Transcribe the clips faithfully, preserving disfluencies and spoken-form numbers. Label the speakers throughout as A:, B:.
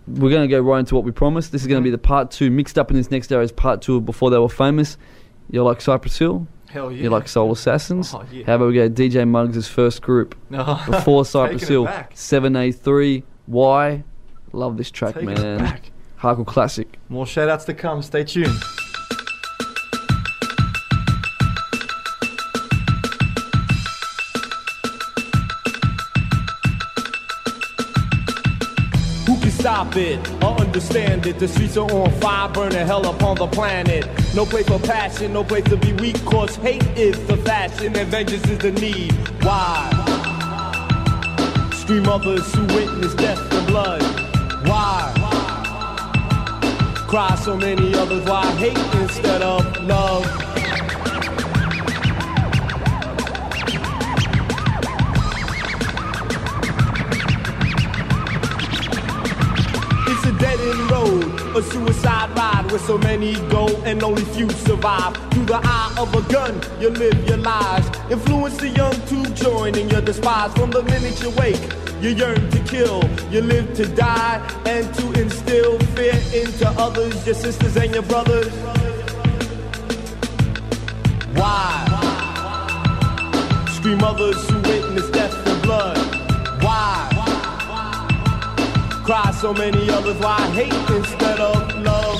A: we're going to go right into what we promised. This is going to be the part two. Mixed up in this next hour is part two of Before They Were Famous. You like Cypress Hill?
B: Hell yeah.
A: You like Soul Assassins?
B: Oh, yeah.
A: How about we go D J Muggs' first group?
B: No.
A: Before Cypress
B: Taking it
A: Hill.
B: back.
A: seven A three. Why? Love this track,
B: Taking it
A: man.
B: back.
A: Hardcore classic.
B: More shout outs to come. Stay tuned.
C: Who can stop it or understand it? The streets are on fire, burning hell upon the planet. No place for passion, no place to be weak, cause hate is the fashion and vengeance is the need. Why? Scream others who witness death and blood. Why? Cry so many others, why hate instead of love? It's a dead-end road, a suicide ride where so many go and only few survive. Through the eye of a gun, you live your lives. Influence the young to join in your despise. From the minute you wake, you yearn to kill, you live to die, and to instill fear into others, your sisters and your brothers. Why? Scream others who witness death and blood. Why? Cry so many others, why hate instead of love?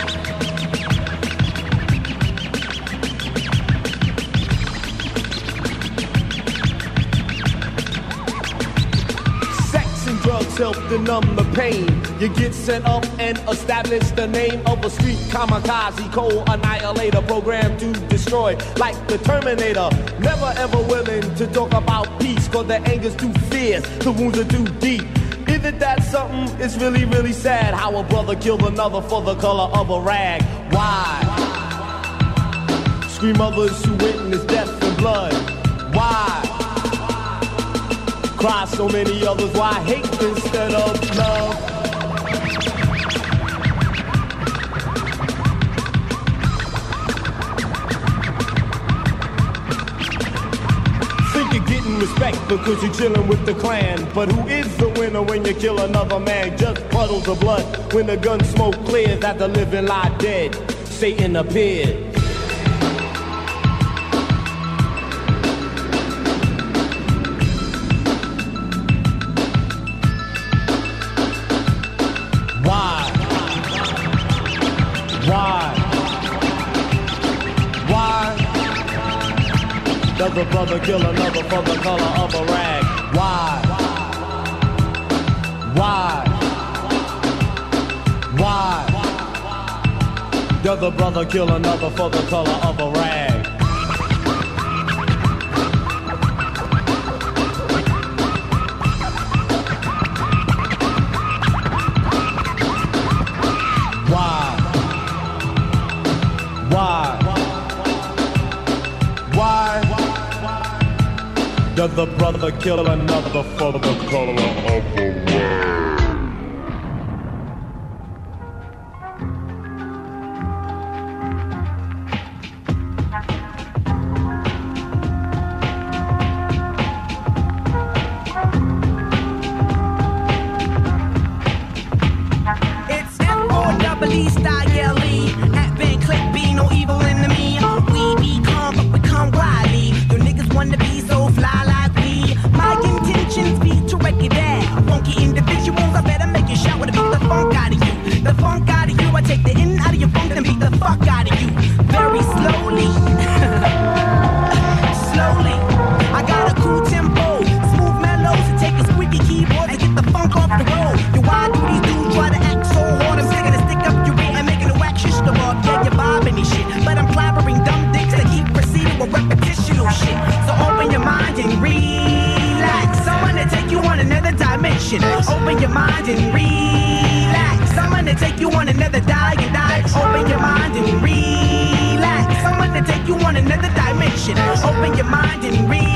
C: Drugs help to numb the pain. You get sent up and establish the name of a street kamikaze, cold annihilator, programmed to destroy like the Terminator. Never ever willing to talk about peace, cause the anger's too fierce, the wounds are too deep. Isn't that something? It's really, really sad how a brother killed another for the color of a rag. Why? Scream others who witness death and blood. Why? Cry so many others, why hate instead of love? Think you're getting respect because you're chilling with the clan, but who is the winner when you kill another man? Just puddles of blood when the gun smoke clears that the living lie dead. Satan appeared. Does a brother kill another for the color of a rag? Why? Why? Why? Does a brother kill another for the color of a rag? Why? Why? Why? Does the brother kill another for the color of a rag?
D: It's F O double E style E. At Van Click be no evil enemy. We be calm but become wily. Your niggas wanna be so fly like we. My intentions be to wreck it down. Funky individuals, I better make you shout when I beat the funk out of you. The funk out of you, I take the in out of your funk and beat the fuck out of you. Very slowly. Slowly. I got a cool tempo, smooth mellows to take a squeaky keyboard and get the funk off the road. Yo, why do these dudes try to act so hard? I'm sticking a stick up your ear and making a whack shish the ball. Yeah, you're bobbing and shit, but I'm clobbering dumb dicks that keep proceeding with repetitional shit. So open your mind and relax. Someone to take you on another dimension. Open your mind and relax. Someone to take you on another dimension. Open your mind and relax. Someone to take you on another dimension. Open your mind and relax.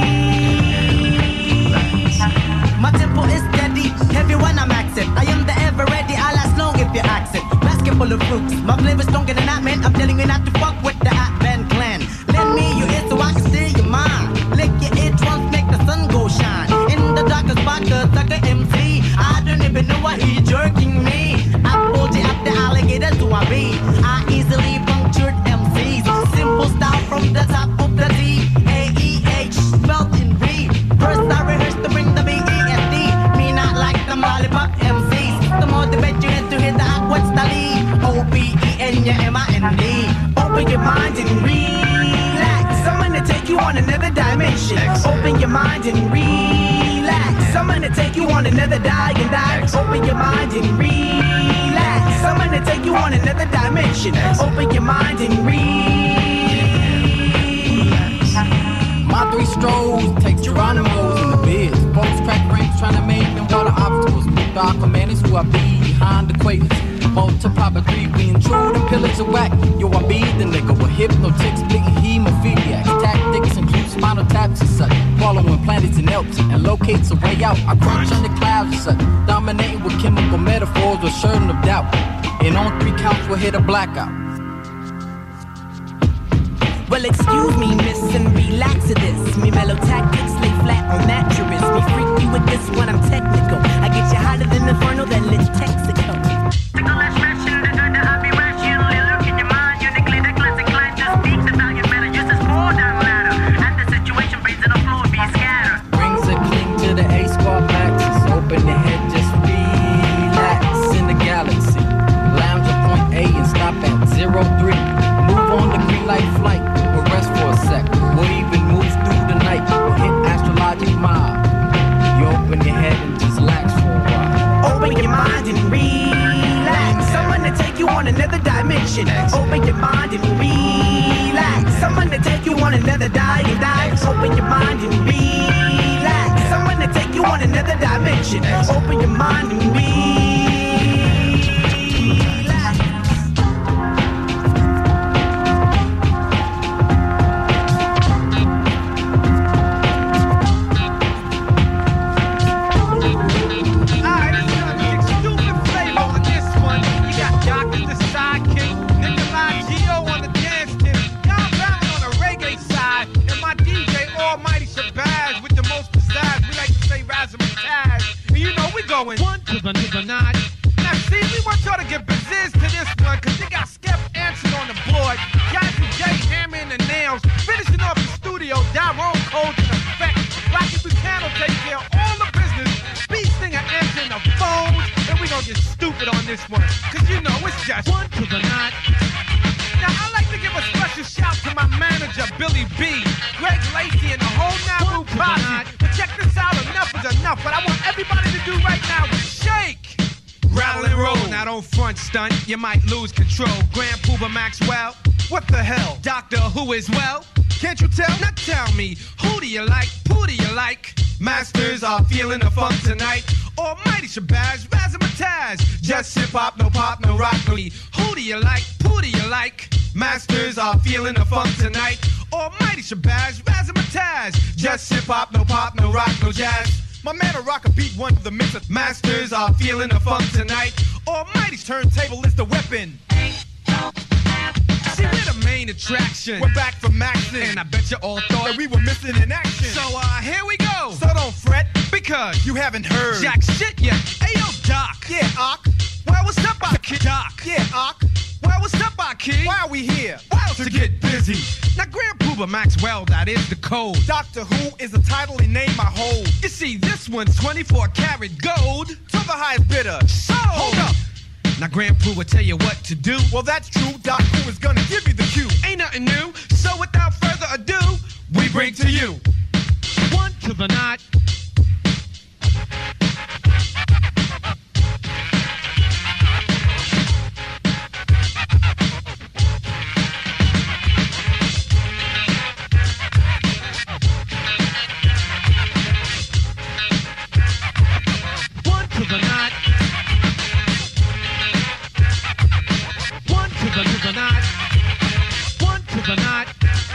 E: My tempo is steady, heavy when I'm accent. I am the ever ready, I'll last long if you accent. Basket full of fruits, my flavor's stronger than that, man. I'm telling you not to fuck with the Hat Band clan. Lend me your ear so I can steal your mind. Lick your eardrums, make the sun go shine. In the darkest spot, the sucker M C. I don't even know why he jerking me. mind and relax. I'm gonna take you on another dimension. Open your mind and relax. I'm gonna take you on another dying dive. Open your mind and relax. I'm gonna take you on another dimension. Open your mind and relax.
F: My three strolls take Geronimo's in the biz. Folks crack ranks trying to make them water obstacles. Dark commanders who I be behind the equators. Multi-pop three, we intrude and pillars of whack. Yo, I be the nigga with hypnotics, splitting hemophiliacs. Tactics include spinal taps and such. Following planets and elps and locates a way out. I crunch under clouds and such. Dominating with chemical metaphors with certain of doubt. And on three counts we'll hit a blackout.
E: Well, excuse me, miss, and relax to this. Me mellow tactics lay flat on mattress. Me freaky with this when I'm technical. I get you hotter than Inferno, that lit Texaco.
F: Open the head, just relax in the galaxy. Lounge at point A and stop at zero three. Move on the green light flight, we'll rest for a sec. We'll even move through the night, we'll hit astrologic mile. You open your head and just relax for a while.
E: Open your mind and relax. I'm gonna take you on another dimension. Open your mind and relax. I'm gonna take you on another dying dive. Open your mind and relax. I'm gonna take you on another dimension. Open your mind and relax.
C: Going one to the to the nine. Now see, we want y'all to get business to this one, cause they got Skep answered on the board. Jazzy J hammering the nails, finishing off the studio, Daron codes in effect. Rocky Buchanan take care of all the business. Beat Singer answering the phones, and we gonna get stupid on this one, cause you know it's just one to the nine. Now I like to give a special shout to my manager Billy B, Greg Lacey, and the whole Nabu Posse. But check this out, enough is enough. What I want everybody to do right now is shake, rattle and roll. Now don't front stunt, you might lose control. Grand Puba Maxwell, what the hell? Doctor Who is well? Can't you tell? Now tell me, who do you like? Who do you like? Masters are feeling the funk tonight. Almighty Shabazz, Razzmatazz. Just hip hop, no pop, no rock, no me. Who do you like? Who do you like? Masters are feeling the funk tonight. Almighty Shabazz, Razzmatazz. Just hip hop, no pop, no rock, no jazz. My man a rocker beat one of the mixer. Masters are feeling the funk tonight. Almighty's turntable is the weapon. See, we're the main attraction. We're back from Maxton, and I bet you all thought that we were missing in action. So uh, here we go. So don't fret, because you haven't heard jack shit yet. Ayo, Doc. Yeah, Ock. Well, what's up, our kid? Doc. Yeah, Ock. Well, what's up, our kid? Why are we here? Well, to get busy. Now, Grand Puba Maxwell, that is the code. Doctor Who is the title and name I hold. You see, this one's twenty-four karat gold. To the highest bidder. So, hold up. Now Grand Pooh will tell you what to do. Well, that's true. Doc Who is gonna give you the cue. Ain't nothing new. So without further ado, we bring to you one to the night. One to the night. To the night, one to the night,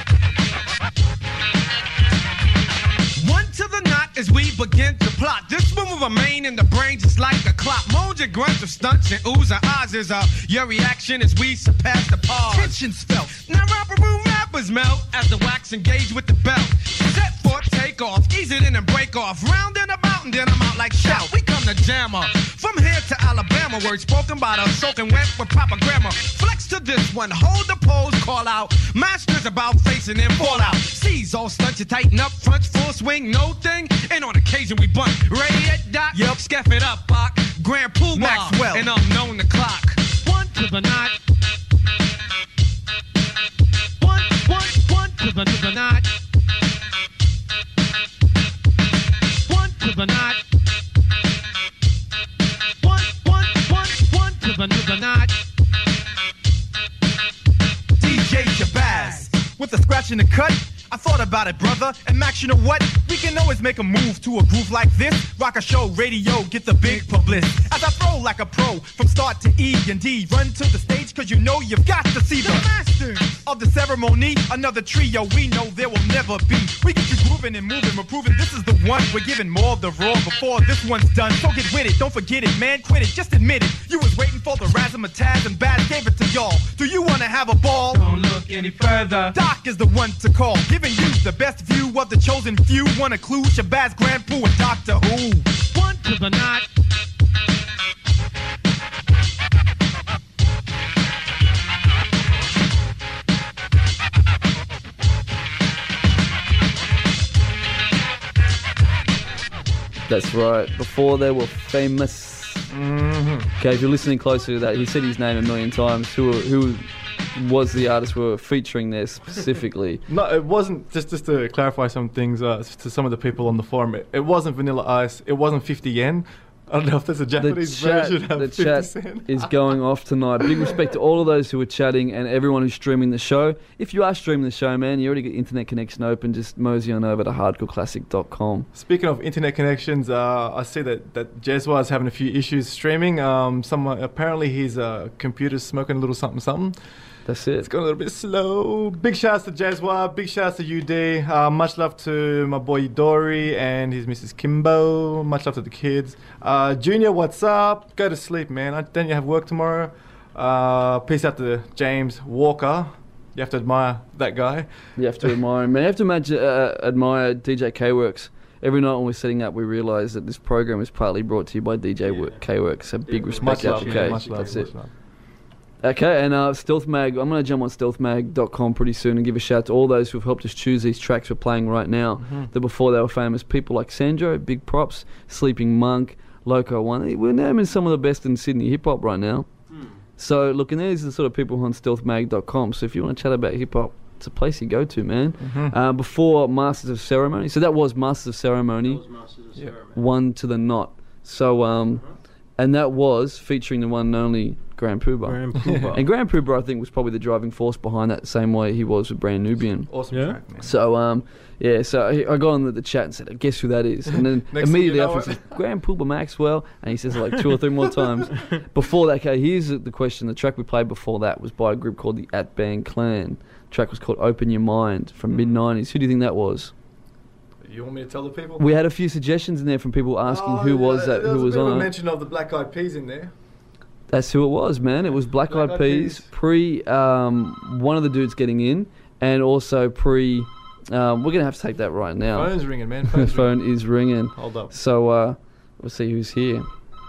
C: one to the night as we begin to plot. This one will remain in the brain just like a clock. Moans and grunts of stunts and oohs and ahs is uh, your reaction as we surpass the pause. Tension's felt. Now rapper room rappers melt as the wax engage with the belt. Set for takeoff, ease it in and break off. Round and about and then I'm out like shout. We come to jam up. From here to Alabama, words spoken by the soaking wet with proper grammar. Flex to this one, hold the pose, call out. Masters about facing and fall out. C's all stunt, you tighten up, front full swing, no thing. And on occasion we bunt. Ray at Doc, yep, scaff it up, Bach. Grand Pooh Maxwell, and unknown the clock. One to the night.
G: in the cut? I thought about it, brother, and Max, you know what? We can always make a move to a groove like this. Rock a show, radio, get the big publicity. As I throw like a pro, from start to E and D. Run to the stage, cause you know you've got to see the masters of the ceremony. Another trio we know there will never be. We get you grooving and moving, we're proving this is the one. We're giving more of the raw before this one's done. So get with it, don't forget it, man, quit it, just admit it. You was waiting for the razzmatazz and Baz gave it to y'all. Do you wanna have a ball?
H: Don't look any further.
G: Doc is the one to call. Giving you the best view of the chosen few. Want to clue Shabazz, Grandpoo, and Doctor Who.
H: One to the knot.
A: That's right. Before they were famous.
B: Mm-hmm.
A: Okay, if you're listening closely to that, he said his name a million times. Who who was the artist we were featuring there specifically?
B: No, it wasn't. Just just to clarify some things uh, to some of the people on the forum. It, it wasn't Vanilla Ice. It wasn't fifty yen. I don't know if there's a Japanese
A: the chat,
B: version of
A: the
B: fifty
A: chat
B: cent.
A: is going off tonight. Big respect to all of those who are chatting and everyone who's streaming the show. If you are streaming the show, man, you already got internet connection open. Just mosey on over to hardcore classic dot com.
B: Speaking of internet connections, uh, I see that that Jezwa is having a few issues streaming. Um, someone apparently his uh, computer's smoking a little something something.
A: That's it.
B: It's going a little bit slow. Big shouts to Jezwa. Big shouts to U D. Uh, much love to my boy Dory and his Missus Kimbo. Much love to the kids. Uh, Junior, what's up? Go to sleep, man. I, don't you have work tomorrow? Uh, peace out to James Walker. You have to admire that guy.
A: You have to admire him, man. You have to imagine, uh, admire D J K-Works. Every night when we're setting up, we realise that this program is partly brought to you by D J yeah. K-Works. So big respect
B: much
A: out
B: love,
A: to
B: yeah,
A: K.
B: much love,
A: That's
B: much
A: it.
B: Love.
A: Okay, and uh, Stealth Mag, I'm going to jump on stealth mag dot com pretty soon and give a shout to all those who have helped us choose these tracks we're playing right now.
B: Mm-hmm.
A: The before they were famous people like Sandro, big props, Sleeping Monk, Loco One. We're naming some of the best in Sydney hip-hop right now. Mm. So, look, and these are the sort of people who are on stealth mag dot com. So if you want to chat about hip-hop, it's a place you go to, man.
B: Mm-hmm.
A: Uh, before Masters of Ceremony. So that was Masters of Ceremony.
H: That was Masters of Ceremony.
A: One to the Knot. So, um... Uh-huh. And that was featuring the one and only Grand Poobah.
I: Grand Poobah.
A: And Grand Poobah, I think, was probably the driving force behind that, the same way he was with Brand Nubian.
B: Awesome
I: Yeah.
B: track, man.
A: So, um, yeah, so I, I got on the, the chat and said, guess who that is? And then
B: Next
A: immediately
B: thing you know
A: after, he
B: it.
A: says, Grand Poobah Maxwell. And he says it like two or three more times. Before that, okay, here's the question. The track we played before that was by a group called the At Band Clan. The track was called Open Your Mind from mid nineties. Who do you think that was?
B: You want me to tell the people?
A: We had a few suggestions in there from people asking
B: Oh,
A: who was
B: yeah,
A: that,
B: there
A: who was
B: a bit of
A: on
B: a
A: it.
B: mention of the Black Eyed Peas in there.
A: That's who it was, man. It was Black,
B: Black
A: Eyed
B: Eyed
A: Peas,
B: Peas.
A: pre um, one of the dudes getting in, and also pre. Um, we're going to have to take that right now.
B: Phone's ringing, man.
A: The
B: Phone's
A: phone
B: ringing.
A: is ringing.
B: Hold up.
A: So uh, we'll see who's here.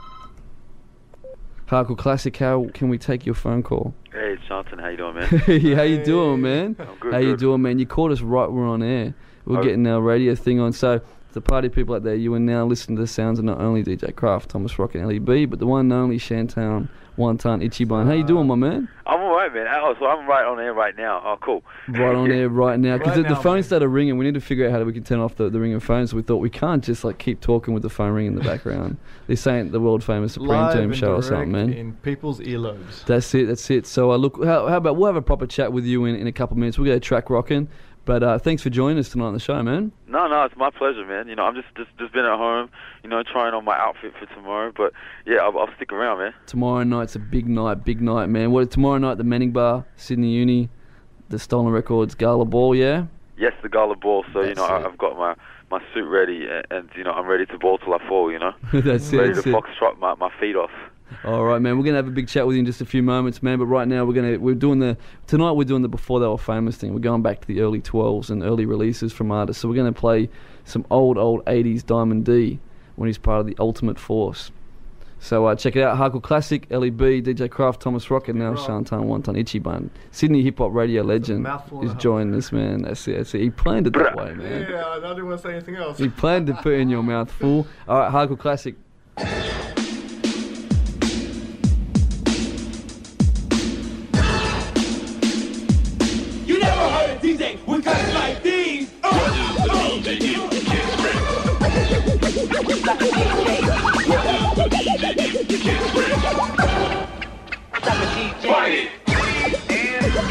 A: Hardcore Classic, how can we take your phone call?
J: Hey, it's Johnson. How you doing, man?
A: Hey, how you doing, man?
J: I'm good,
A: How you
J: good.
A: doing, man? You caught us right when we're on air. We're
J: Oh.
A: getting our radio thing on. So the party people out there, you are now listening to the sounds of not only D J Kraft, Thomas Rock and L E B, but the one and only Shantown, One Ton, Ichiban. How you doing, my man?
J: I'm all right, man. Oh, so I'm right on air right now. Oh, cool.
A: Right on air right now. Because
B: Right
A: the, the
B: now,
A: phone
B: man.
A: started ringing. We need to figure out how we can turn off the, the ringing phone. So we thought we can't just like keep talking with the phone ringing in the background. This ain't the world famous Supreme
B: Live
A: Team
B: and
A: show or
B: direct
A: something, man.
B: in people's earlobes.
A: That's it, that's it. So uh, look, how, how about we'll have a proper chat with you in, in a couple of minutes. We'll get a track rocking. But uh, thanks for joining us tonight on the show, man.
J: No, no, it's my pleasure, man. You know, I'm just just, just been at home, you know, trying on my outfit for tomorrow. But yeah, I'll, I'll stick around, man.
A: Tomorrow night's a big night, big night, man. What tomorrow night? The Manning Bar, Sydney Uni, the Stolen Records Gala Ball, yeah.
J: Yes, the Gala Ball. So you
A: That's
J: know, I,
A: it.
J: I've got my, my suit ready, and, and you know, I'm ready to ball till I fall. You know,
A: That's it.
J: ready
A: That's
J: to
A: it.
J: foxtrot my, my feet off.
A: All right, man. We're gonna have a big chat with you in just a few moments, man. But right now, we're gonna we're doing the tonight. We're doing the Before They Were Famous thing. We're going back to the early twelves and early releases from artists. So we're gonna play some old old eighties Diamond D when he's part of the Ultimate Force. So uh, check it out. Hardcore Classic, L E B, D J Kraft, Thomas Rock, and now
B: Right.
A: Shantan One Ton Ichiban. Sydney hip hop radio legend
B: mouthful and
A: is
B: a half.
A: joining us, man. That's it. That's it. He planned it that way, man.
B: Yeah, I didn't want to say anything else.
A: He planned to put in your mouth full. All right, Hardcore Classic.
C: You never heard a D J with cuts like these.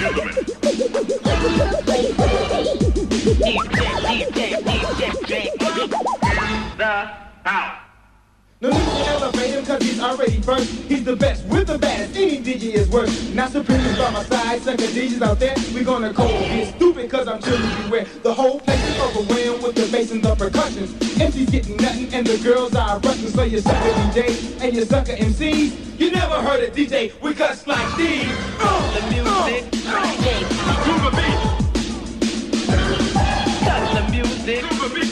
H: The house.
C: No need to elevate him cause he's already first. He's the best with the baddest, any D J is worth. Now Supreme's by my side, sucker D Js out there. We gonna call get stupid cause I'm chilling beware. The whole place is overwhelmed with the bass and the percussions. M Cs getting nothing and the girls are rushing. So you sucker D Js and you sucker M Cs. You never heard a D J with cuts like these. Uh,
H: The music.
C: uh, uh, Groove a beat.
H: Cut the music.
C: Groove a beat.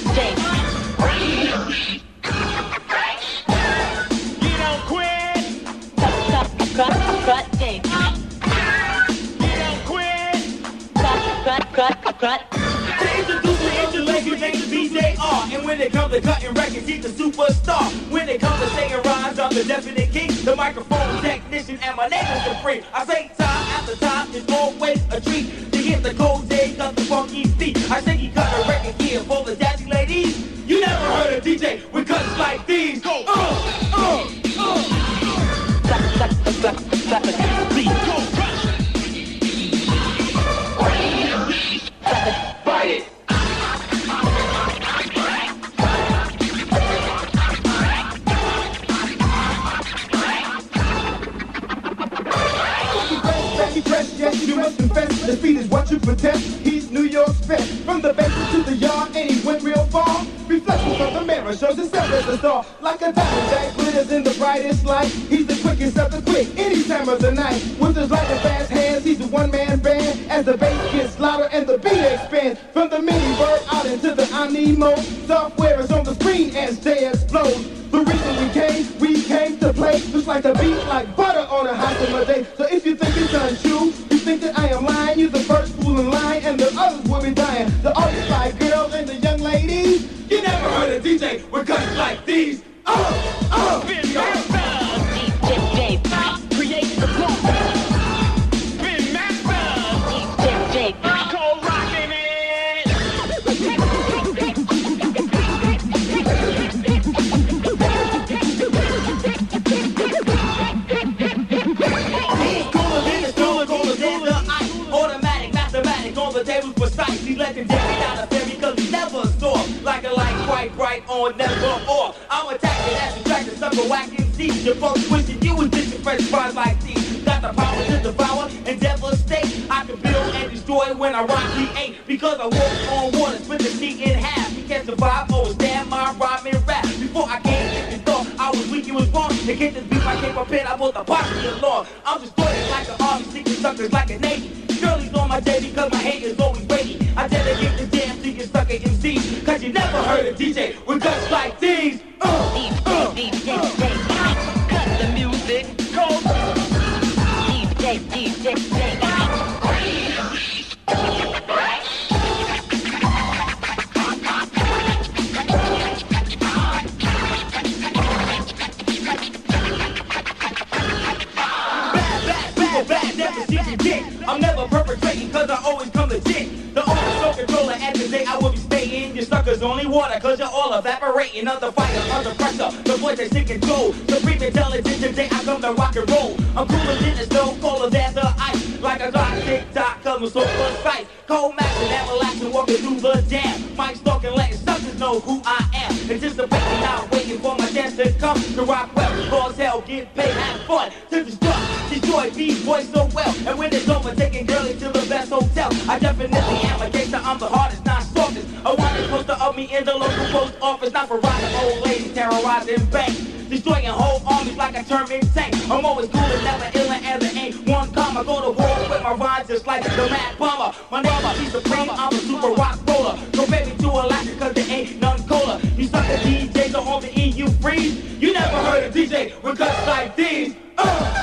C: You don't quit.
I: Cut, cut, cut, cut, Dave.
C: You don't quit.
I: Cut, cut, cut, cut.
C: To introduce the intellectual named B J R. And when it comes to cutting records, he's the superstar. When it comes to saying rhymes, I'm the definite king. The microphone technician and my name is Supreme. I say time after time, it's always a treat to get the cold day, cut the funky beat. I say he cut a record here for the dancing ladies. You never heard a D J with cuts like these. Go, uh, uh, uh.
I: Cut, cut, cut, cut, cut. Beat.
C: Go, crush.
H: Fight it.
C: Baggy fresh, yes, you must confess. The beat is what you protest. He's New York's best. From the basement to the yard, and he went real far. Reflections of the mirror shows himself as a star. Like a diamond that glitters in the brightest light. He's the quickest of the quick, any time of the night. With his light and fast hands, he's a one-man band. As the bass gets louder and the beat expands. From the mini bird out into the Omnimo. Software is on the screen as they explode. The reason we came, we came to play. Just like the beat, like butter on a hot summer day. So if you think it's untrue, you think that I am lying. You're the first fool in line, and the others will be dying. The audience like girls and the young ladies. You never heard a D J with guns like these. Oh, oh,
H: Spin master.
I: D J,
H: Create the flow. Spin master.
I: D J,
H: Cold rocking it.
C: cooler than the cooler, cooler than the ice. Automatic, mathematics on the table precise. He's legendary, not a fairy, cause he never saw. Like a light, quite bright on, never off. I'm attacking as a track to sucker whack M Cs. Your folks wishing you was different fresh fries like these. Got the power to devour and devastate. I can build and destroy when I rock create. Because I walk on water, split the sea in half. You can't survive or stand my rhyming rap. Before I came in the thought I was weak, you was wrong. To get this beat, I came prepared, I bought the posse along. I'm destroying like an army, seeking suckers like a navy. Shirley's on my day because my hate is always ready. I dedicate the jam to your sucker M Cs. Cause you never heard a D J with guts like these. Uh, uh,
I: D J,
C: uh.
H: Cut the music. Cold.
I: D J, D J, D J.
C: I'm never perpetrating cause I always come legit. The only soul controller at the day I will be staying. Your suckers only water cause you're all evaporating. Under fire, under pressure, the voice is in control. Supreme intelligence today I come to rock and roll. I'm cooler than the snow, colder than the ice. Like a clock, tick tock, cause I'm so precise. Cold maxing, everlasting, walking through the jam. Mike stalking, letting suckers know who I am. Anticipating, not waiting for my chance to come. To rock well, cause hell, get paid, have fun. To destruct, destroy these boys so well. And when it's over, taking girlie to the best hotel. I definitely am a gangster, I'm the hardest, not softest. A wanted poster of me in the local post office. Not for robbing old ladies, terrorizing banks. Destroying whole armies like a German tank. I'm always cool and never ill and there ain't one comma. Go to war with my rhymes just like the Mad Bomber. My name is Supreme, I'm a super rock roller. So baby to Alaska cause there ain't none cola. You sucker D Js are on the E U freeze. You never heard a D J with guts like these. Uh.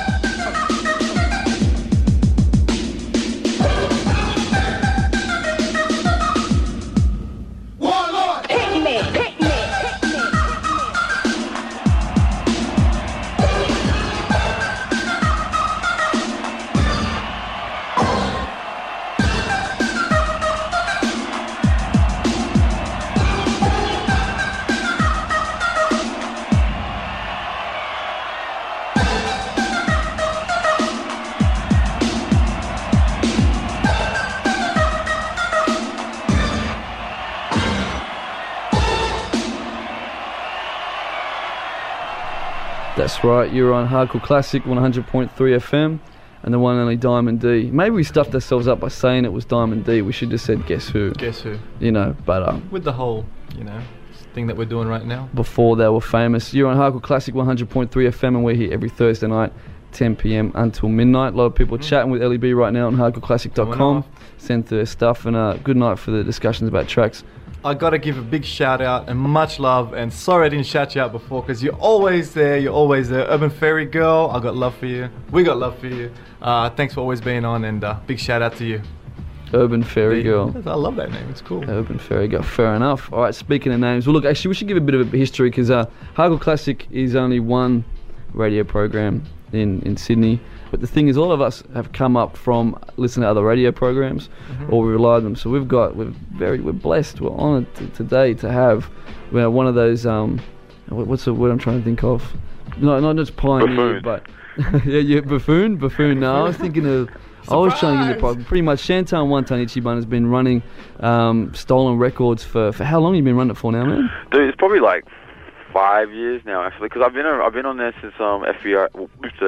A: That's right, you're on Hardcore Classic one hundred point three F M and the one and only Diamond D. Maybe we stuffed ourselves up by saying it was Diamond D. We should just said Guess Who.
B: Guess Who.
A: You know, but um,
B: With the whole, you know, thing that we're doing right now.
A: Before they were famous. You're on Hardcore Classic one hundred point three F M and we're here every Thursday night, ten p.m. until midnight. A lot of people
B: Mm-hmm.
A: chatting with Ellie B right now on hardcore classic dot com. Send their stuff and uh, good night for the discussions about tracks.
B: I gotta give a big shout out and much love, and sorry I didn't shout you out before because you're always there, you're always there. Urban Fairy Girl, I got love for you. We got love for you. Uh, thanks for always being on, and uh, big shout out to you.
A: Urban Fairy Girl.
B: I love that name, it's cool.
A: Urban Fairy Girl, fair enough. Alright, speaking of names, well look, actually we should give a bit of a history because uh, Hardcore Classic is only one radio program in, in Sydney. But the thing is, all of us have come up from listening to other radio programs,
B: Mhm.
A: or we rely on them. So we've got, we're very, we're blessed, we're honoured t- today to have, you know, one of those. Um, what, what's the word I'm trying to think of? No, not just pioneer,
J: Buffoon.
A: but yeah, yeah, buffoon, buffoon. No, I was thinking of. I was trying to give you the problem. Pretty much, Shantan One Ton Ichiban has been running um, Stolen Records for for how long? Have you been running it for now, man?
J: Dude, it's probably like five years now, actually, because I've been on, I've been on there since um F B I.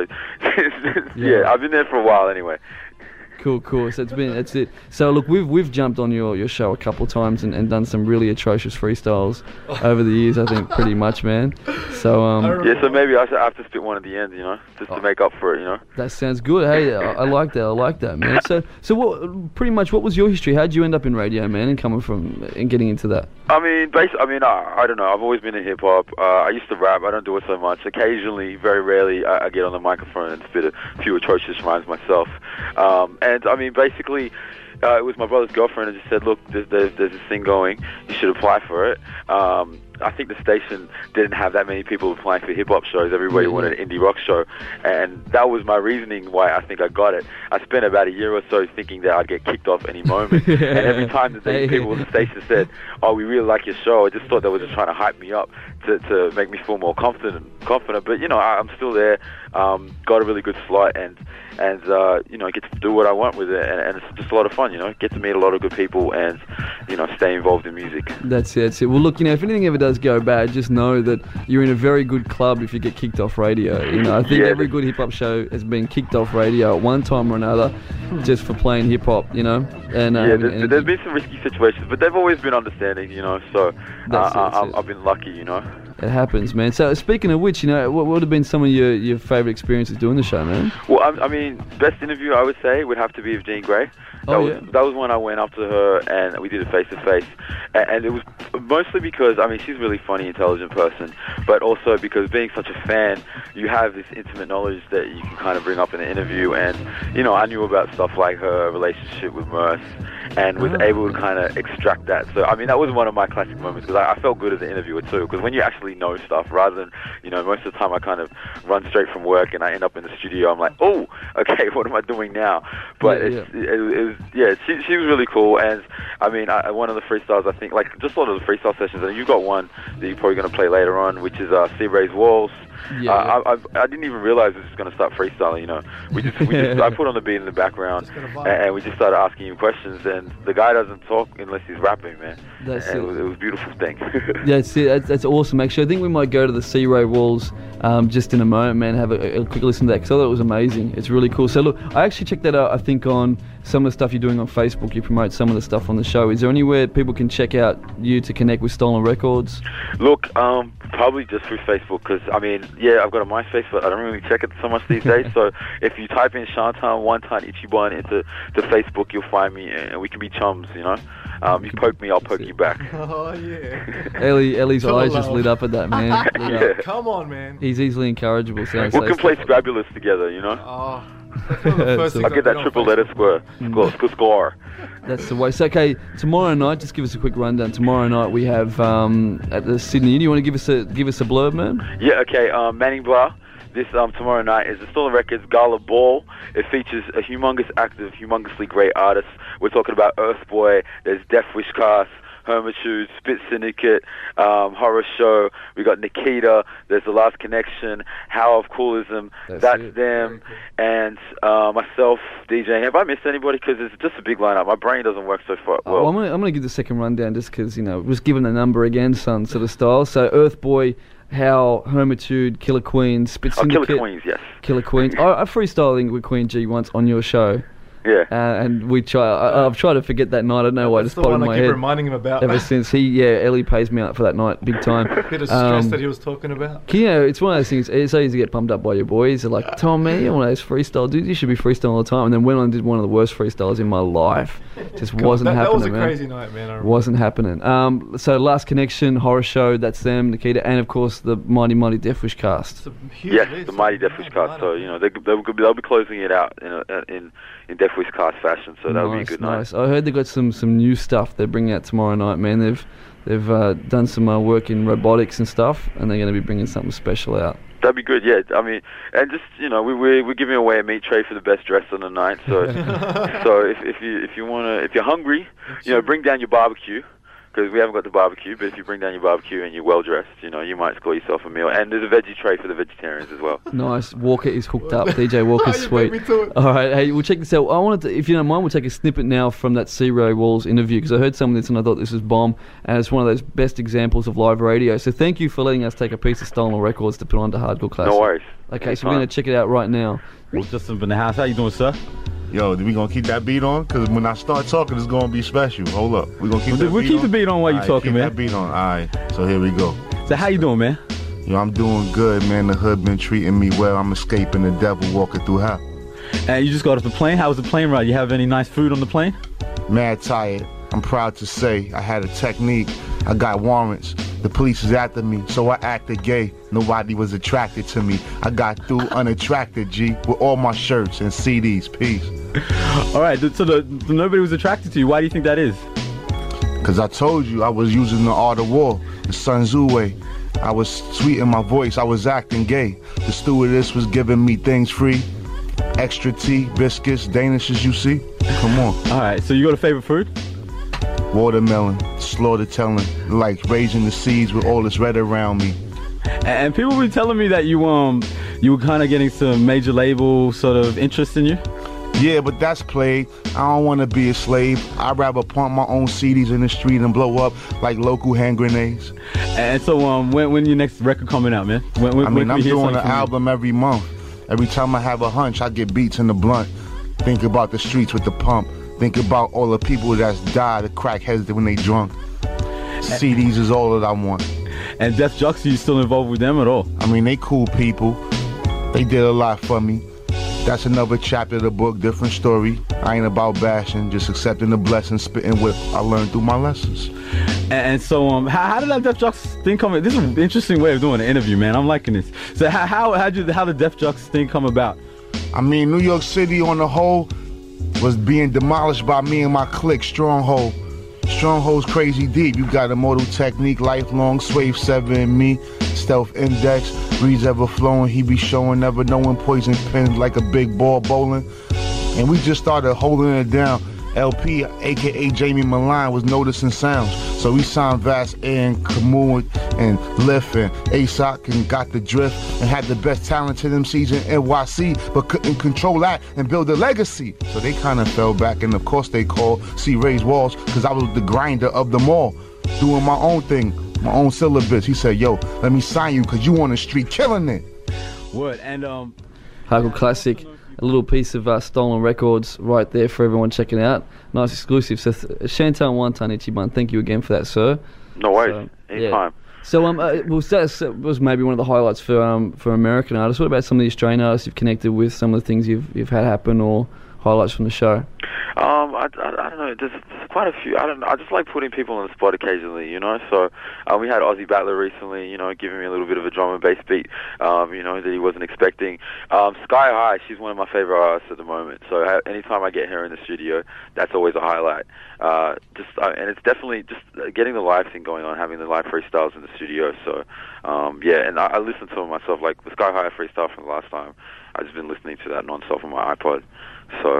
J: yeah.
A: Yeah.
J: I've been there for a while anyway.
A: Cool, cool. So it's been, that's it. So look, we've we've jumped on your, your show a couple of times and, and done some really atrocious freestyles over the years. I think pretty much, man. So um,
J: Yeah, so maybe I should I have to spit one at the end, you know, just to make up for it, you know.
A: that sounds good. Hey, I, I like that. I like that, man. So so what? Pretty much, what was your history? How'd you end up in radio, man, and coming from and getting into that?
J: I mean, basically, I mean, I, I don't know. I've always been in hip hop. Uh, I used to rap. I don't do it so much. Occasionally, very rarely, I, I get on the microphone and spit a few atrocious rhymes myself. Um, and I mean, basically, uh, it was my brother's girlfriend who just said, "Look, there's, there's, there's this thing going. You should apply for it." Um, I think the station didn't have that many people applying for hip-hop shows. Everybody
A: Yeah.
J: wanted an indie rock show. And that was my reasoning why I think I got it. I spent about a year or so thinking that I'd get kicked off any moment. And every time that they, people at the station said, "Oh, we really like your show," I just thought they were just trying to hype me up to, to make me feel more confident. confident. But, you know, I, I'm still there. Um, got a really good slot and, and uh, you know, get to do what I want with it. And, and it's just a lot of fun, you know. Get to meet a lot of good people and, you know, stay involved in music.
A: That's it. That's it. Well, look, you know, if anything ever does go bad, just know that you're in a very good club if you get kicked off radio. You know, I think
J: Yeah,
A: every good hip hop show has been kicked off radio at one time or another, just for playing hip hop. You know, and uh,
J: yeah,
A: and-
J: there's,
A: and-
J: there's been some risky situations, but they've always been understanding, you know. So uh,
A: That's it,
J: I,
A: that's
J: I'm-
A: it.
J: I've been lucky, you know.
A: it happens, man. So speaking of which, you know, what would have been some of your, your favourite experiences doing the show, man?
J: Well, I, I mean, best interview I would say would have to be with Jean Grey. That
A: Oh,
J: was
A: yeah.
J: that was when I went up to her and we did it face to face, A- and it was mostly because I mean she's a really funny, intelligent person, but also because being such a fan, you have this intimate knowledge that you can kind of bring up in an interview, and you know I knew about stuff like her relationship with Merce, and was
A: Oh.
J: able to kind of extract that. So I mean that was one of my classic moments because I, I felt good as an interviewer too, because when you actually know stuff rather than you know most of the time I kind of run straight from work and I end up in the studio, I'm like, oh, okay, what am I doing now? But
A: Yeah,
J: it's, It, it was yeah, she she was really cool, and I mean I, one of the freestyles I think like just a lot of the freestyle sessions, and you got one that you're probably going to play later on, which is uh, Sea Ray's Walls.
A: Yeah,
J: uh, I, I I didn't even realize this was going to start freestyling. You know, we just we just I put on the beat in the background, and, and we just started asking him questions, and the guy doesn't talk unless he's rapping, man.
A: That's
J: and
A: it.
J: it was, it was a beautiful thing.
A: Yeah, that's it. That's, that's awesome. Actually, I think we might go to the Sea Ray Walls um, just in a moment, man. Have a, a quick listen to that because I thought it was amazing. It's really cool. So look, I actually checked that out. I think on some of the stuff you're doing on Facebook, you promote some of the stuff on the show. Is there anywhere people can check out you to connect with Stolen Records?
J: Look, um, probably just through Facebook because I mean, yeah, I've got a MySpace, but I don't really check it so much these days. So if you type in Shantan One Ton Ichiban into to Facebook, you'll find me, and we can be chums. You know, um, you poke me, I'll poke you back.
B: Oh, yeah.
A: Ellie, Ellie's
B: Full
A: eyes just
B: love.
A: lit up at that, man. Lit up.
J: Yeah.
B: Come on, man.
A: He's easily encourageable. So
J: We can play Scrabulous together. You know,
B: Oh, that's one of the first
A: So-
B: things
J: I'll get
B: I
J: that
B: did on
J: triple
B: Facebook.
J: letter square, score, score, score.
A: That's the way. So, okay, tomorrow night, just give us a quick rundown. Tomorrow night we have um, at the Sydney. Do you want to give us a give us a blurb, man?
J: Yeah, okay. Um, Manning Blah. This um, tomorrow night is the Stolen Records Gala Ball. It features a humongous act of humongously great artists. We're talking about Earthboy. There's Death Wish Cast, Hermitude, Spit Syndicate, um, Horror Show. We got Nikita. There's The Last Connection, How of Coolism.
A: That's
J: That's,
A: it.
J: them. And uh, myself, DJing. Have I missed anybody? Because it's just a big lineup. My brain doesn't work so far.
A: Oh,
J: Well,
A: I'm gonna I'm gonna give the second rundown just because you know just give them the number again, son, sort of style. So Earthboy. how Hermitude, Killer Queens, Spit
J: Oh,
A: Syndicate,
J: Killer Queens, yes.
A: Killer Queens. I, I freestyling with Queen G once on your show.
J: Yeah.
A: Uh, and we try. I, I've tried to forget that night. I don't know why. It's
B: That's the
A: popped in
B: one I
A: my
B: keep
A: head
B: reminding him about.
A: ever since. He, yeah, Ellie pays me out for that night, big time.
B: Bit of stress
A: Um,
B: that he was talking about.
A: You know, it's one of those things. It's so easy to get pumped up by your boys. They're like, "Tom, man, you're one of those freestyle dudes. You should be freestyling all the time." And then went on and did one of the worst freestyles in my life. Just
B: God,
A: wasn't
B: that,
A: happening.
B: That was a
A: man.
B: crazy night, man. I remember.
A: Wasn't happening. Um, so Last Connection, Horror Show, that's them, Nikita, and of course the Mighty Mighty Death Wish cast.
B: It's a huge
J: Yes,
B: list.
J: the Mighty Death Wish cast. So, you know, they, they'll, they'll be closing it out in a, in, in Death Wish cast fashion, so that'll be a
A: Nice,
J: good night.
A: nice. I heard they got some, some new stuff they're bringing out tomorrow night, man. They've they've uh, done some uh, work in robotics and stuff, and they're going to be bringing something special out.
J: That'd be good, yeah. I mean, and just, you know, we, we're, we're giving away a meat tray for the best dressed on the night. So, so if, if you if you wanna, if you're hungry, you know, bring down your barbecue. Because we haven't got the barbecue, but if you bring down your barbecue and you're well dressed, you know, you might score yourself a meal. And there's a veggie tray for the vegetarians as well.
A: Nice. Walker is hooked up. D J Walker's
B: You
A: sweet.
B: beat me to it.
A: All right, hey, we'll check this out. I wanted to, if you don't mind, we'll take a snippet now from that C. Ray Walls interview, because I heard some of this and I thought this was bomb, and it's one of those best examples of live radio. So thank you for letting us take a piece of stolen records to put onto Hardcore Classic.
J: No worries.
A: Okay, so we're going to check it out right now.
K: Well, Justin in the house. How you doing, sir?
L: Yo, we gonna keep that beat on? Because when I start talking, it's gonna be special. Hold up. We gonna keep
K: We'll,
L: that
K: we'll
L: beat
K: keep
L: on?
K: the beat on while you
L: All right,
K: talking,
L: keep
K: man.
L: that beat on. All right. So here we go.
K: So how you doing, man?
L: Yo, I'm doing good, man. The hood been treating me well. I'm escaping the devil walking through hell.
K: And you just got off the plane. How was the plane ride? You have any nice food on the plane?
L: Mad tired. I'm proud to say I had a technique. I got warrants. The police is after me, so I acted gay. Nobody was attracted to me. I got through unattracted, G, with all my shirts and C Ds. Peace.
K: All right, so the, the, nobody was attracted to you. Why do you think that is?
L: Because I told you I was using the art of war, the Sun Tzu way. I was sweet in my voice, I was acting gay. The stewardess was giving me things free. Extra tea, biscuits, Danishes, you see? Come on.
K: All right, so you got a favorite food?
L: Watermelon, slaughter telling, like raising the seeds with all this red around me.
K: And, and people were telling me that you um you were kind of getting some major label sort of interest in you.
L: Yeah, but that's played. I don't want to be a slave. I'd rather pump my own C Ds in the street and blow up like local hand grenades.
K: And so um when when your next record coming out, man? When, when,
L: I mean,
K: when
L: I'm
K: we hear
L: doing an
K: something from you?
L: album every month. Every time I have a hunch, I get beats in the blunt. Think about the streets with the pump. Think about all the people that's died, the crackheads when they drunk. C Ds is all that I want.
K: And Def Jux, you still involved with them at all?
L: I mean, they cool people. They did a lot for me. That's another chapter of the book, different story. I ain't about bashing, just accepting the blessings, spitting what I learned through my lessons.
K: And, and so, um, how, how did that Def Jux thing come? This is an interesting way of doing an interview, man. I'm liking this. So, how how how did how did Def Jux thing come about?
L: I mean, New York City on the whole was being demolished by me and my clique, Stronghold. Stronghold's crazy deep. You got Immortal Technique, Lifelong, Swave seven, and me. Stealth Index, breeze ever flowing. He be showing, never knowing. Poison pins like a big ball bowling. And we just started holding it down. L P, aka Jamie Malign, was noticing sounds. So we signed Vast and Kamui and Lift and ASOC and got the drift and had the best talented M Cs in N Y C, but couldn't control that and build a legacy. So they kind of fell back, and of course they called C. Ray's Walls, because I was the grinder of them all, doing my own thing, my own syllabus. He said, yo, let me sign you because you on the street killing it.
K: Word. And um,
A: Hardcore Classic. A little piece of uh, stolen records right there for everyone checking out. Nice exclusive. So th- Chantal Wantan Ichiban, thank you again for that, sir.
J: No worries.
A: So,
J: Anytime.
A: Yeah. So um, uh, well, that was maybe one of the highlights for um for American artists. What about some of the Australian artists you've connected with? Some of the things you've you've had happen, or highlights from the show?
J: Um, I, I, I don't know. There's, there's quite a few. I don't. I just like putting people on the spot occasionally, you know. So uh, we had Aussie Battler recently, you know, giving me a little bit of a drum and bass beat, um, you know, that he wasn't expecting. Um, Sky High, she's one of my favorite artists at the moment. So uh, anytime I get her in the studio, that's always a highlight. Uh, just uh, and it's definitely just uh, getting the live thing going on, having the live freestyles in the studio. So um, yeah, and I, I listen to them myself, like the Sky High freestyle from the last time. I've just been listening to that non-stop on my iPod. So.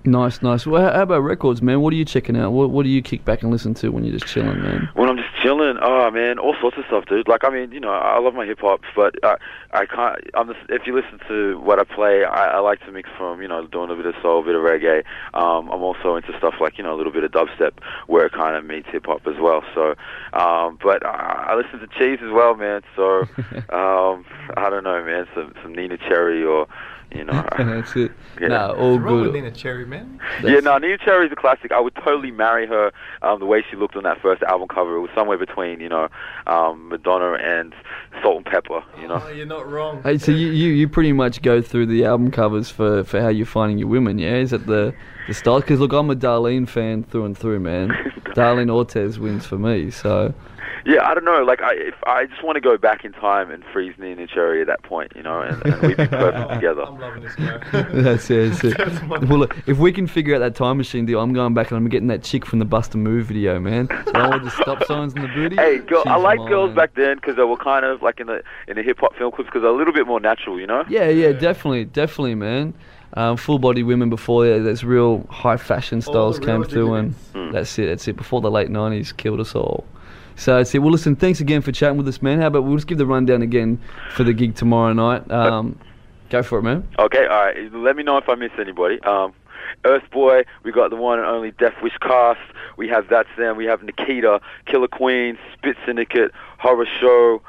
A: Nice, nice. Well, how about records, man? What are you checking out? What What do you kick back and listen to when you're just chilling, man?
J: When I'm just chilling, oh man, all sorts of stuff, dude. Like, I mean, you know, I love my hip hop, but I, I can't. I'm just, if you listen to what I play, I, I like to mix from, you know, doing a bit of soul, a bit of reggae. Um, I'm also into stuff like, you know, a little bit of dubstep, where it kind of meets hip hop as well. So, um, but I, I listen to Cheese as well, man. So, um, I don't know, man. Some some Nina Cherry or. You know,
A: that's it.
J: Yeah.
A: Nah, all
B: What's wrong with
J: good.
B: Nina Cherry, man?
J: Yeah, no, Nina Cherry's a classic. I would totally marry her. Um, the way she looked on that first album cover, it was somewhere between, you know, um, Madonna and Salt and Pepper. You know.
B: Oh, you're not wrong.
A: Hey, so you, you, you pretty much go through the album covers for, for how you're finding your women, yeah? Is that the the style? Because look, I'm a Darlene fan through and through, man. Darlene Ortiz wins for me, so.
J: Yeah, I don't know. Like, I if I just want to go back in time and freeze Nina Cherry at that point, you know, and, and we'd be perfect together.
B: I'm loving this guy.
A: That's it. That's it.
B: That's my-
A: Well, look, if we can figure out that time machine deal, I'm going back and I'm getting that chick from the Bust a Move video, man. So I want the stop signs in the booty.
J: Hey, girl, I
A: She's
J: like
A: mine.
J: girls back then because they were kind of like in the in the hip hop film clips because they're a little bit more natural, you know.
A: Yeah, yeah, definitely, definitely, man. Um, full body women before yeah, there's real high fashion styles
B: the
A: came
B: real
A: through, and
J: Mm.
A: that's it. That's it. Before the late nineties killed us all. So that's it. Well, listen, thanks again for chatting with us, man. How about we'll just give the rundown again for the gig tomorrow night. Um, go for it, man.
J: Okay, all right. Let me know if I miss anybody. Um, Earth Boy, we got the one and only Death Wish Cast. We have That's Them. We have Nikita, Killer Queen, Spit Syndicate, Horror Show,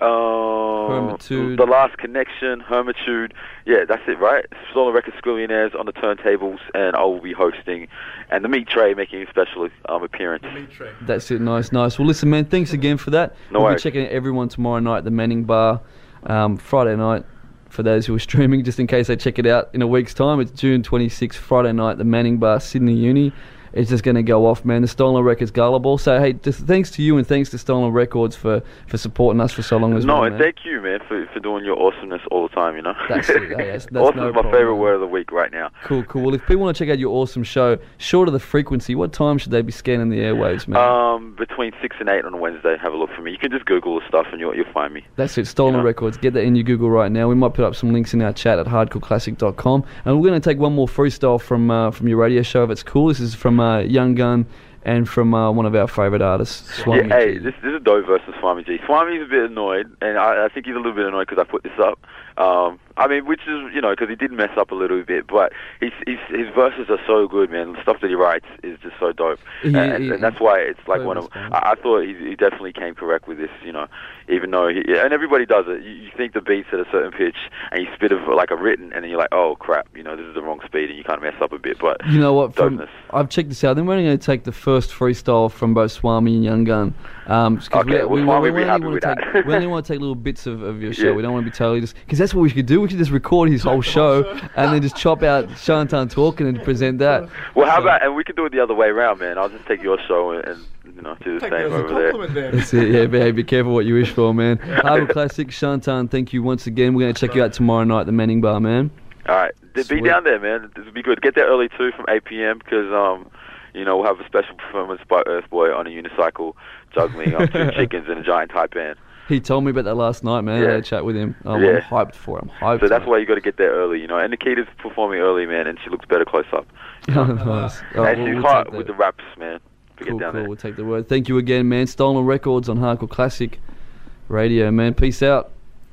J: um,
A: Hermitude.
J: The Last Connection, Hermitude. Yeah, that's it, right? Stolen Records Squillionaires on the turntables, and I will be hosting, and the Meat Tray making a special um, appearance.
A: That's it. Nice, nice. Well, listen, man, thanks again for that.
J: No
A: we'll
J: worries.
A: be checking out everyone tomorrow night at the Manning Bar, um, Friday night. For those who are streaming, just in case they check it out in a week's time, it's June twenty-sixth, Friday night, the Manning Bar, Sydney Uni. It's just going to go off, man. The Stolen Records Gala Ball. So, hey, just thanks to you and thanks to Stolen Records for, for supporting us for so long as
J: No,
A: well,
J: and
A: man.
J: thank you, man, for, for doing your awesomeness all the time, you know?
A: That's it. Hey, that's- that's
J: awesome
A: no
J: is my
A: problem,
J: favorite
A: man.
J: word of the week right now.
A: Cool, cool. Well, if people want to check out your awesome show, short of the frequency, what time should they be scanning the airwaves, man?
J: Um, between six and eight on a Wednesday, have a look for me. You can just Google the stuff and you'll, you'll find me.
A: That's it, Stolen
J: You know?
A: Records. Get that in your Google right now. We might put up some links in our chat at hardcore classic dot com. And we're going to take one more freestyle from uh, from your radio show if it's cool. This is from uh, Young Gun and from uh, one of our favourite artists, Swami.
J: Yeah, hey, this, this is dope versus Swami G. Swami's a bit annoyed, and I, I think he's a little bit annoyed because I put this up. Um, I mean, which is, you know, because he did mess up a little bit, but he's, he's, his verses are so good, man. The stuff that he writes is just so dope.
A: He-
J: and,
A: he-
J: and that's why it's like
A: Totally
J: one of...
A: respond.
J: I, I thought he, he definitely came correct with this, you know, even though... He, and everybody does it. You, you think the beat's at a certain pitch, and you spit of like a written, and then you're like, oh, crap, you know, this is the wrong speed, and you kind of mess up a bit, but...
A: You know what? From,
J: dopeness.
A: I've checked this out. Then we're only going to take the first freestyle from both Swami and Young Gun. Um, 'cause
J: Okay, well, Swami will be
A: only
J: happy
A: wanna
J: with
A: take,
J: that.
A: we only want to take little bits of, of your show.
J: Yeah.
A: We don't want to be totally just... Because that's what we should do. We should just record his whole show and then just chop out Shantan talking and present that.
J: Well, how
A: So-
J: about... And we could do it the other way around, man. I'll just take your show and, and you know, do the
B: Take
J: same
B: it as a
J: over there.
B: compliment then.
A: That's it, yeah, be, be careful what you wish for, man. Hardcore Classic, Shantan, thank you once again. We're going to check you out tomorrow night at the Manning Bar, man.
J: All right, be
A: Sweet.
J: down there, man. This will be good. Get there early too, from eight p.m. because um, you know, we'll have a special performance by Earth Boy on a unicycle, juggling um, two chickens in a giant Taipan.
A: He told me about that last night, man. I
J: Yeah.
A: had a chat with him. Oh,
J: Yeah.
A: I'm hyped for it. I'm hyped.
J: So that's
A: for
J: why you got to get there early, you know. And Nikita's performing early, man, and she looks better close up.
A: it. Nice. Oh,
J: and
A: we'll-
J: she's
A: we'll
J: hot
A: take
J: with
A: that.
J: the raps, man. To
A: Cool,
J: get down
A: cool.
J: there.
A: We'll take the word. Thank you again, man. Stolen Records on Hardcore Classic Radio, man. Peace out.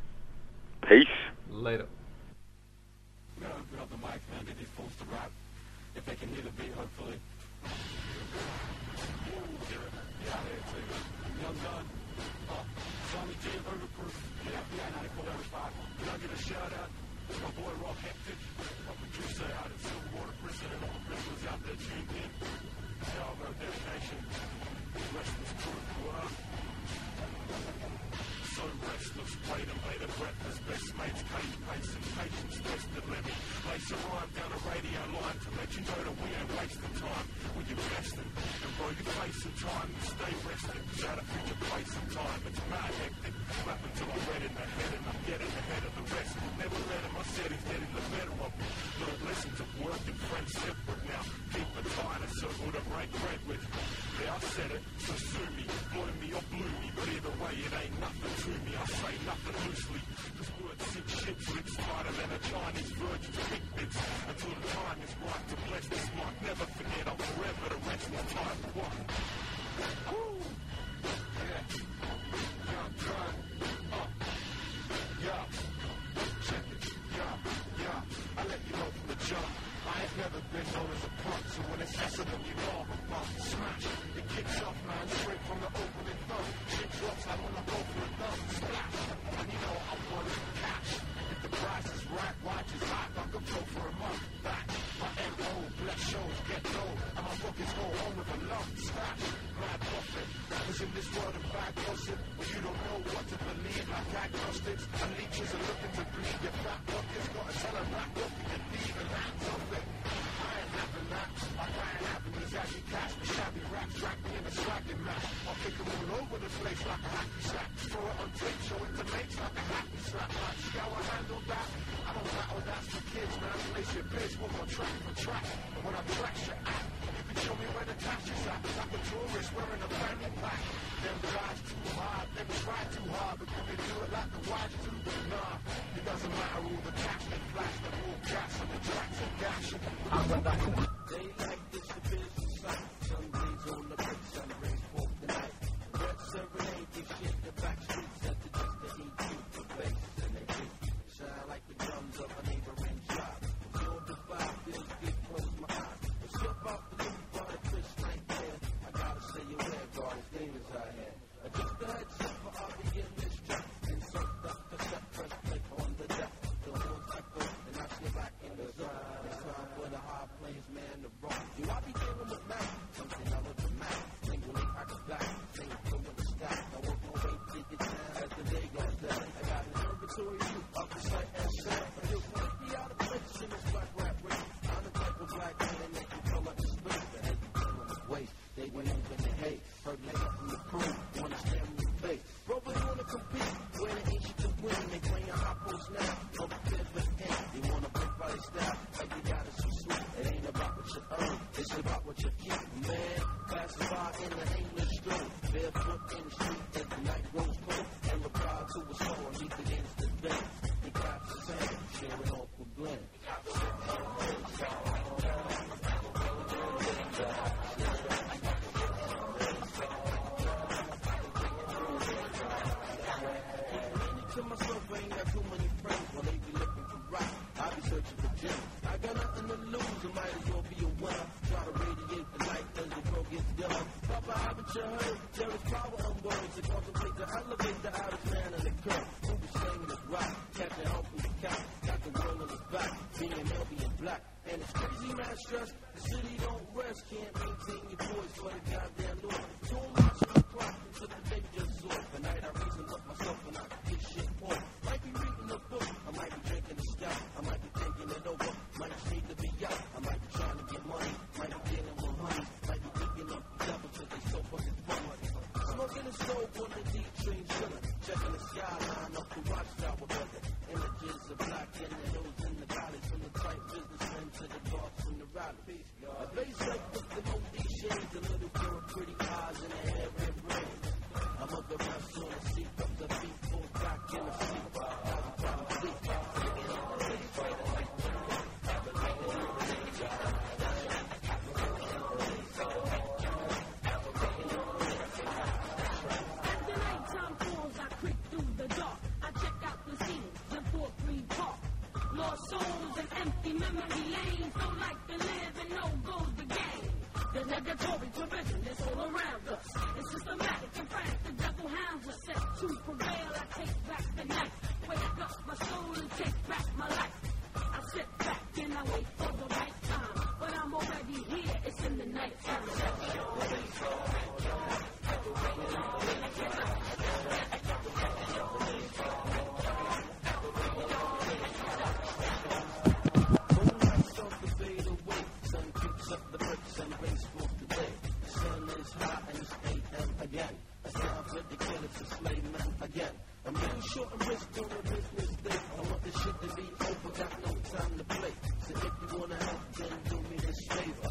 J: Peace.
B: Later.
M: Until the time is right to bless this life.
L: diagnose it. When you don't know what to believe, like diagnostics. And leeches are looking to bleed your fat pockets. Gotta tell them rap what you can leave and hands off it. I ain't having that. I ain't having these ashy cash. The shabby rap track me in a swagging match. I'll pick them all over the place like a happy sack. Throw it on tape, show it to mates like a happy slap. Like, see how I handle that? I don't battle, that's for kids, man. Place your bitch, we'll go track for track. And when I track your act, you can show me where the cash is at. Like a tourist wearing a fanny pack. Them guys too hard, never try too hard, but you can do it like the wise do. Nah, it doesn't matter who the cash they flash, the whole gas and the tracks and gash. I'm a they like this, the business site. Some days on the brick, some rays for the night. Red serenade, they shit the back streets at the just the heat, keep the bass, and they just shine like the drums of a neighboring shop. Feel the vibe, feels good, close my eyes. But ship out the new part of Chris right there. I gotta say you where God is demons out here. Just a heads up for all the in this track. And soaked up the set, first click on the deck. The whole echo, and I slip back in the zone. It's time for the hard players, man, to rock. Do I be dealing with Mac? Something I look at Mac. Single link, I can back. Sing through with the stack. I work my way to get down as the day goes down. I got an inventory of the sight and sound. I just want to be out of place in this black rap race. I'm the type of black man that can fill up the space. The head can on the waist. They went up in the hate. Heard later from the crew. Wanna stand in the face. Bro, they wanna compete. Where the ancient to win. They playing hot post now. No fifth with him. They wanna break by their style. Like you got it so sweet. It ain't about what you earn. It's about what you keep. Man, passing by in the aimless stroll. Barefoot in the street as the night grows cold. And the crowd to a soul. He begins to dance. He claps his hands. Sharing off with Glenn. To myself, I ain't got too many friends. While they be looking for rock, I be searching for gems. I got nothing to lose, I might as well be a winner. Try to radiate the light as the girl gets done. Papa, haven't you heard? There is power on words to contemplate to elevate the hottest man in the curve. Who be singing his rock, catching help from the couch. Got the world on his back, being healthy and black. And it's crazy, man, stress. The city don't rest, can't maintain your voice for the goddamn Lord. Too much on the clock until the day just off. The night I reason with myself and I get shit on. Might be reading a book, I might be drinking a stout, I might be thinking it over, might just need to be out, I might be trying to get money, might be dealing with honey, might be thinking of the devil till they so fucking fun. Smoking a soap on the deep train chillin', checking the skyline up the watchtower building. Images of black in the hills and the valleys, from the tight businessmen to the dogs from the rally. A base like with the Moody shades, a little girl with pretty eyes and a hair red brain. I'm up the rest on the seat, up the beat, full back in the seat.
M: Souls and empty memory lanes, don't like to live and no goes the game. There's negatory provision, it's all around us. It's systematic and frank, the devil hounds us. Set to prevail, I take back the night. Wake up my soul and take back my life. I sit back and I wait for the right time. But I'm already here, it's in the night time. Again, it's time for the killers to slay men again. I'm getting short and rich on a business day. I want this shit to be over, got no time to play. So if you wanna help, then do me this favor.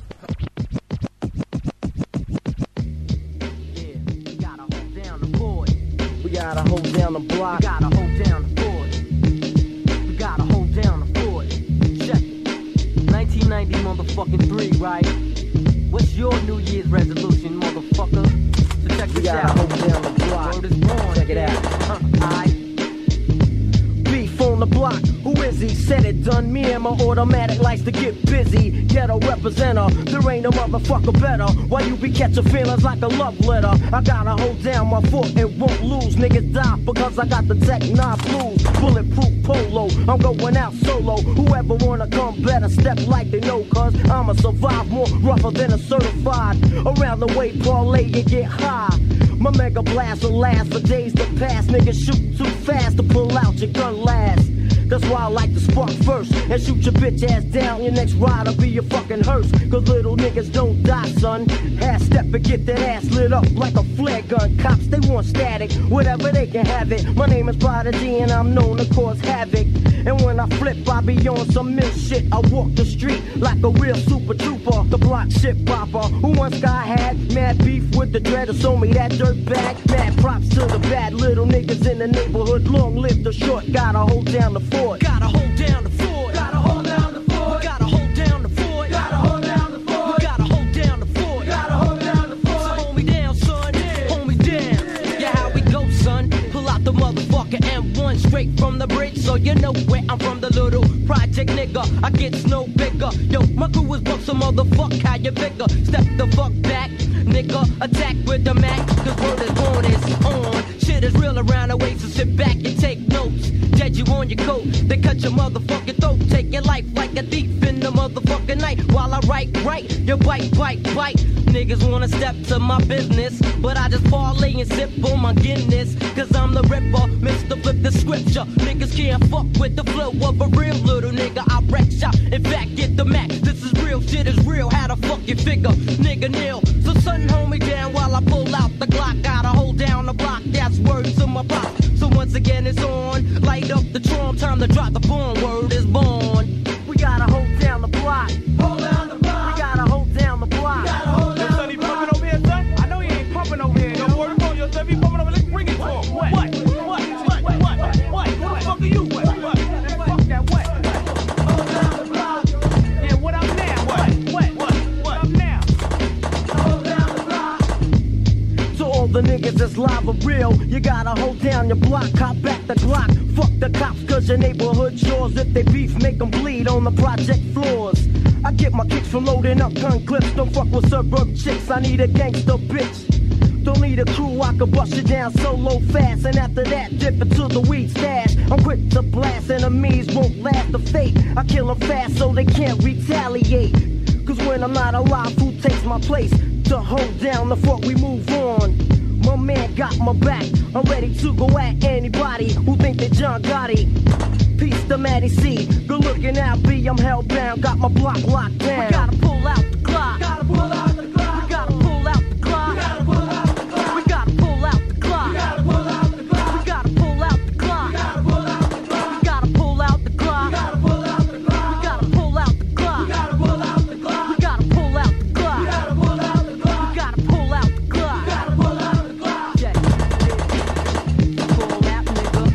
M: Yeah, we gotta hold down the board. We gotta hold down the block. We gotta hold down the board. We gotta hold down the board. Check it. nineteen ninety motherfucking three, right? What's your New Year's resolution, motherfucker? So check this out. Hold down the block. Word is born. Check it out. Huh, I beef on the block. Who is he? Said it, done. Me and my automatic likes to get busy. Ghetto representer. There ain't a motherfucker better. Why you be catching feelings like a love letter? I gotta hold down my foot and won't lose. Niggas die because I got the Tech nine blues. Bulletproof polo. I'm going out solo. Whoever wanna come better step like they know. Cause I'ma survive more rougher than a certified. Around the way, parlay and get high. My mega blast will last for days to pass. Niggas shoot too fast to pull out your gun last. That's why I like to spark first and shoot your bitch ass down. Your next ride'll be your fucking hearse. Cause little niggas don't die, son. Half step and get that ass lit up like a flare gun. Cops, they want static, whatever they can have it. My name is Prodigy and I'm known to cause havoc. And when I flip, I be on some mill shit. I walk the street like a real super trooper. The block shit popper. Who once got had mad beef with the dreader, sold me that dirt bag. Mad props to the bad little niggas in the neighborhood. Long live the short, gotta hold down the fort. Gotta hold down the fort. Gotta hold down the fort. Gotta hold down the fort. Gotta hold down the fort. Gotta hold down the fort. Gotta hold down the fort. So hold me down, son. Hold me down. Yeah, how we go, son? Pull out the motherfucker M one straight from the bridge, so you know where I'm from. The little project nigga, I get no bigger. Yo, my crew is buck, so motherfuck how you bigger. Step the fuck back, nigga. Attack with the Mac, cause word is on, it's on. Shit is real around the way, so sit back and take notes. Dead you on your coat, they cut your motherfucking throat. Take your life like a thief in the motherfucking night. While I write, right, you bite, bite, bite. Niggas wanna step to my business, but I just parlay and sip on my Guinness. Cause I'm the ripper, Mister Flip the scripture. Niggas can't fuck with the flow of a real little nigga. I wreck shop, in fact, get the Mac. This is real, shit is real, how the fuck you figure? Nigga nil, so son hold me down while I pull out the Glock. Gotta hold down the block, that's words to my pop. So once again it's on, light up the drum, time to drop the bomb, word is born. We gotta hold down the block. Hold down the block. We gotta hold down the block. Gotta hold down son, he pumping over here, son? I know he ain't pumping over here. Don't worry about yourself, he pumping over. Let's bring it to him. What? What? What? What? What? What? What? Who the fuck are you? What? What? Fuck that what? Hold down the block. Yeah, what up now? What? What? What? What up now? Hold down the block. To all the niggas that's live or real, you gotta hold down your block, cop back the Glock. Fuck the cops, cause your neighborhood chores. If they beef, make them bleed on the project floors. I get my kicks from loading up gun clips. Don't fuck with suburb chicks, I need a gangster bitch. Don't need a crew, I can bust you down solo fast. And after that, dip into the weed stash. I'm quick to blast, enemies won't last the fate. I kill them fast so they can't retaliate. Cause when I'm not alive, who takes my place? To hold down the fort, we move on. My man got my back, I'm ready to go at anybody who think they John Gotti. Peace to Matty C, good looking out B, I'm hellbound, got my block locked down. We gotta pull out the Glock. Gotta pull out the Glock. We gotta pull out the Glock. We gotta pull out the Glock. We gotta pull out the Glock. We gotta pull out the Glock. We gotta pull out the Glock. We gotta pull out the Glock. We gotta pull out the Glock. We gotta pull out the Glock. We gotta pull out the Glock. We gotta pull out the Glock. We gotta pull out the Glock. We gotta pull out the Glock. We gotta pull out the Glock. We gotta pull out the Glock. Yeah, pull that nigga.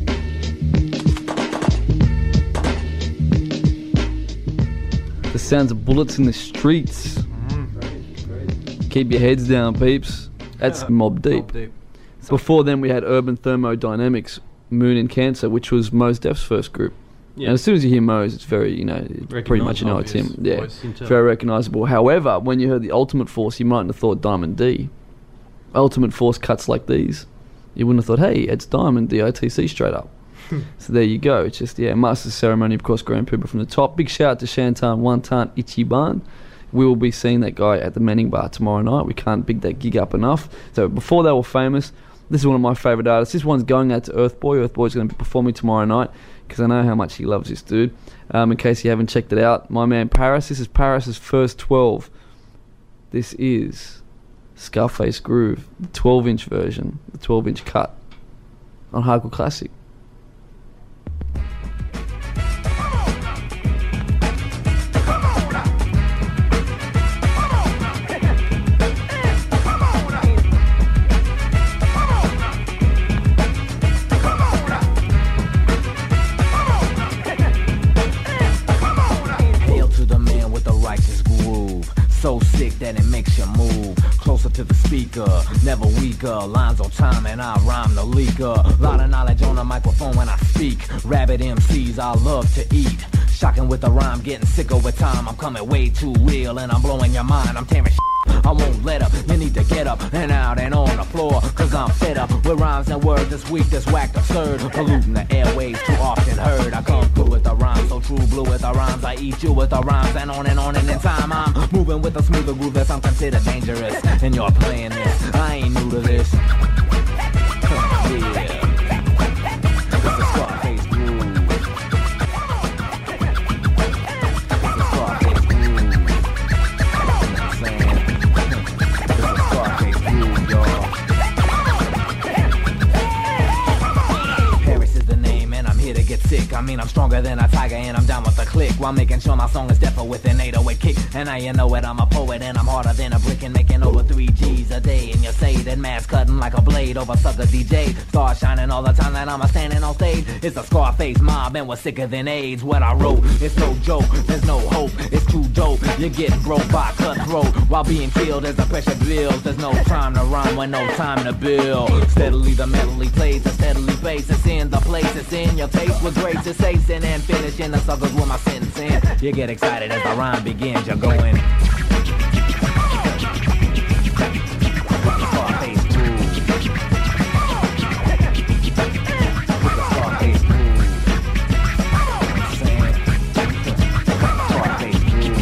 A: The sounds of bullets in the streets. Mm. Keep your heads down, peeps. That's yeah. Mob Deep. Mob Deep. Before then, we had Urban Thermodynamics, Moon and Cancer, which was Mos Def's first group. Yeah. And as soon as you hear Mos, it's very, you know, pretty much you know it's him. Yeah, very recognisable. However, when you heard the Ultimate Force, you mightn't have thought Diamond D. Ultimate Force cuts like these. You wouldn't have thought, hey, it's Diamond D I T C straight up. So there you go. It's just, yeah, Master Ceremony, of course, Grand Pooper from the top. Big shout out to Shantan Wantan Ichiban. We will be seeing that guy at the Manning Bar tomorrow night. We can't big that gig up enough. So before they were famous, this is one of my favourite artists. This one's going out to Earthboy. Earthboy's going to be performing tomorrow night because I know how much he loves this dude. Um, in case you haven't checked it out, my man Paris. This is Paris's first twelve. This is Scarface Groove, the twelve inch version, the twelve inch cut on Hardcore Classic.
N: So sick that it makes you move closer to the speaker, never weaker. Lines on time and I rhyme the leaker. Lot of knowledge on the microphone when I speak. Rabbit M Cs I love to eat. Shocking with the rhyme, getting sicker with time. I'm coming way too real and I'm blowing your mind. I'm tearing shit. I won't let up, you need to get up and out and on the floor, cause I'm fed up with rhymes and words this week that's whacked absurd, polluting the airwaves too often heard. I come through with the rhymes, so true blue with the rhymes. I eat you with the rhymes and on and on, and in time I'm moving with a smoother groove that's I'm considered dangerous. And you're playing this, I ain't new to this. Yeah. It's a Scarface groove. It's a Scarface groove. Sick. I mean I'm stronger than a tiger and I'm down with the click, while making sure my song is deafer with an eight oh eight kick. And now you know it, I'm a poet and I'm harder than a brick and making over three G's a day. And you say that man's cutting like a blade over sucker D J. Star shining all the time that I'm a standing on stage. It's a Scarface mob and we're sicker than AIDS. What I wrote, it's no joke, there's no hope, it's too dope. You're getting broke by cutthroat while being killed as the pressure builds. There's no time to rhyme when no time to build. Steadily the mentally plays, the steadily bass. It's in the place, it's in your face with grace. It's acing and finishing the suckers with my sentence in. You get excited as the rhyme begins, you're going. Scarface groove. With the Scarface groove. Scarface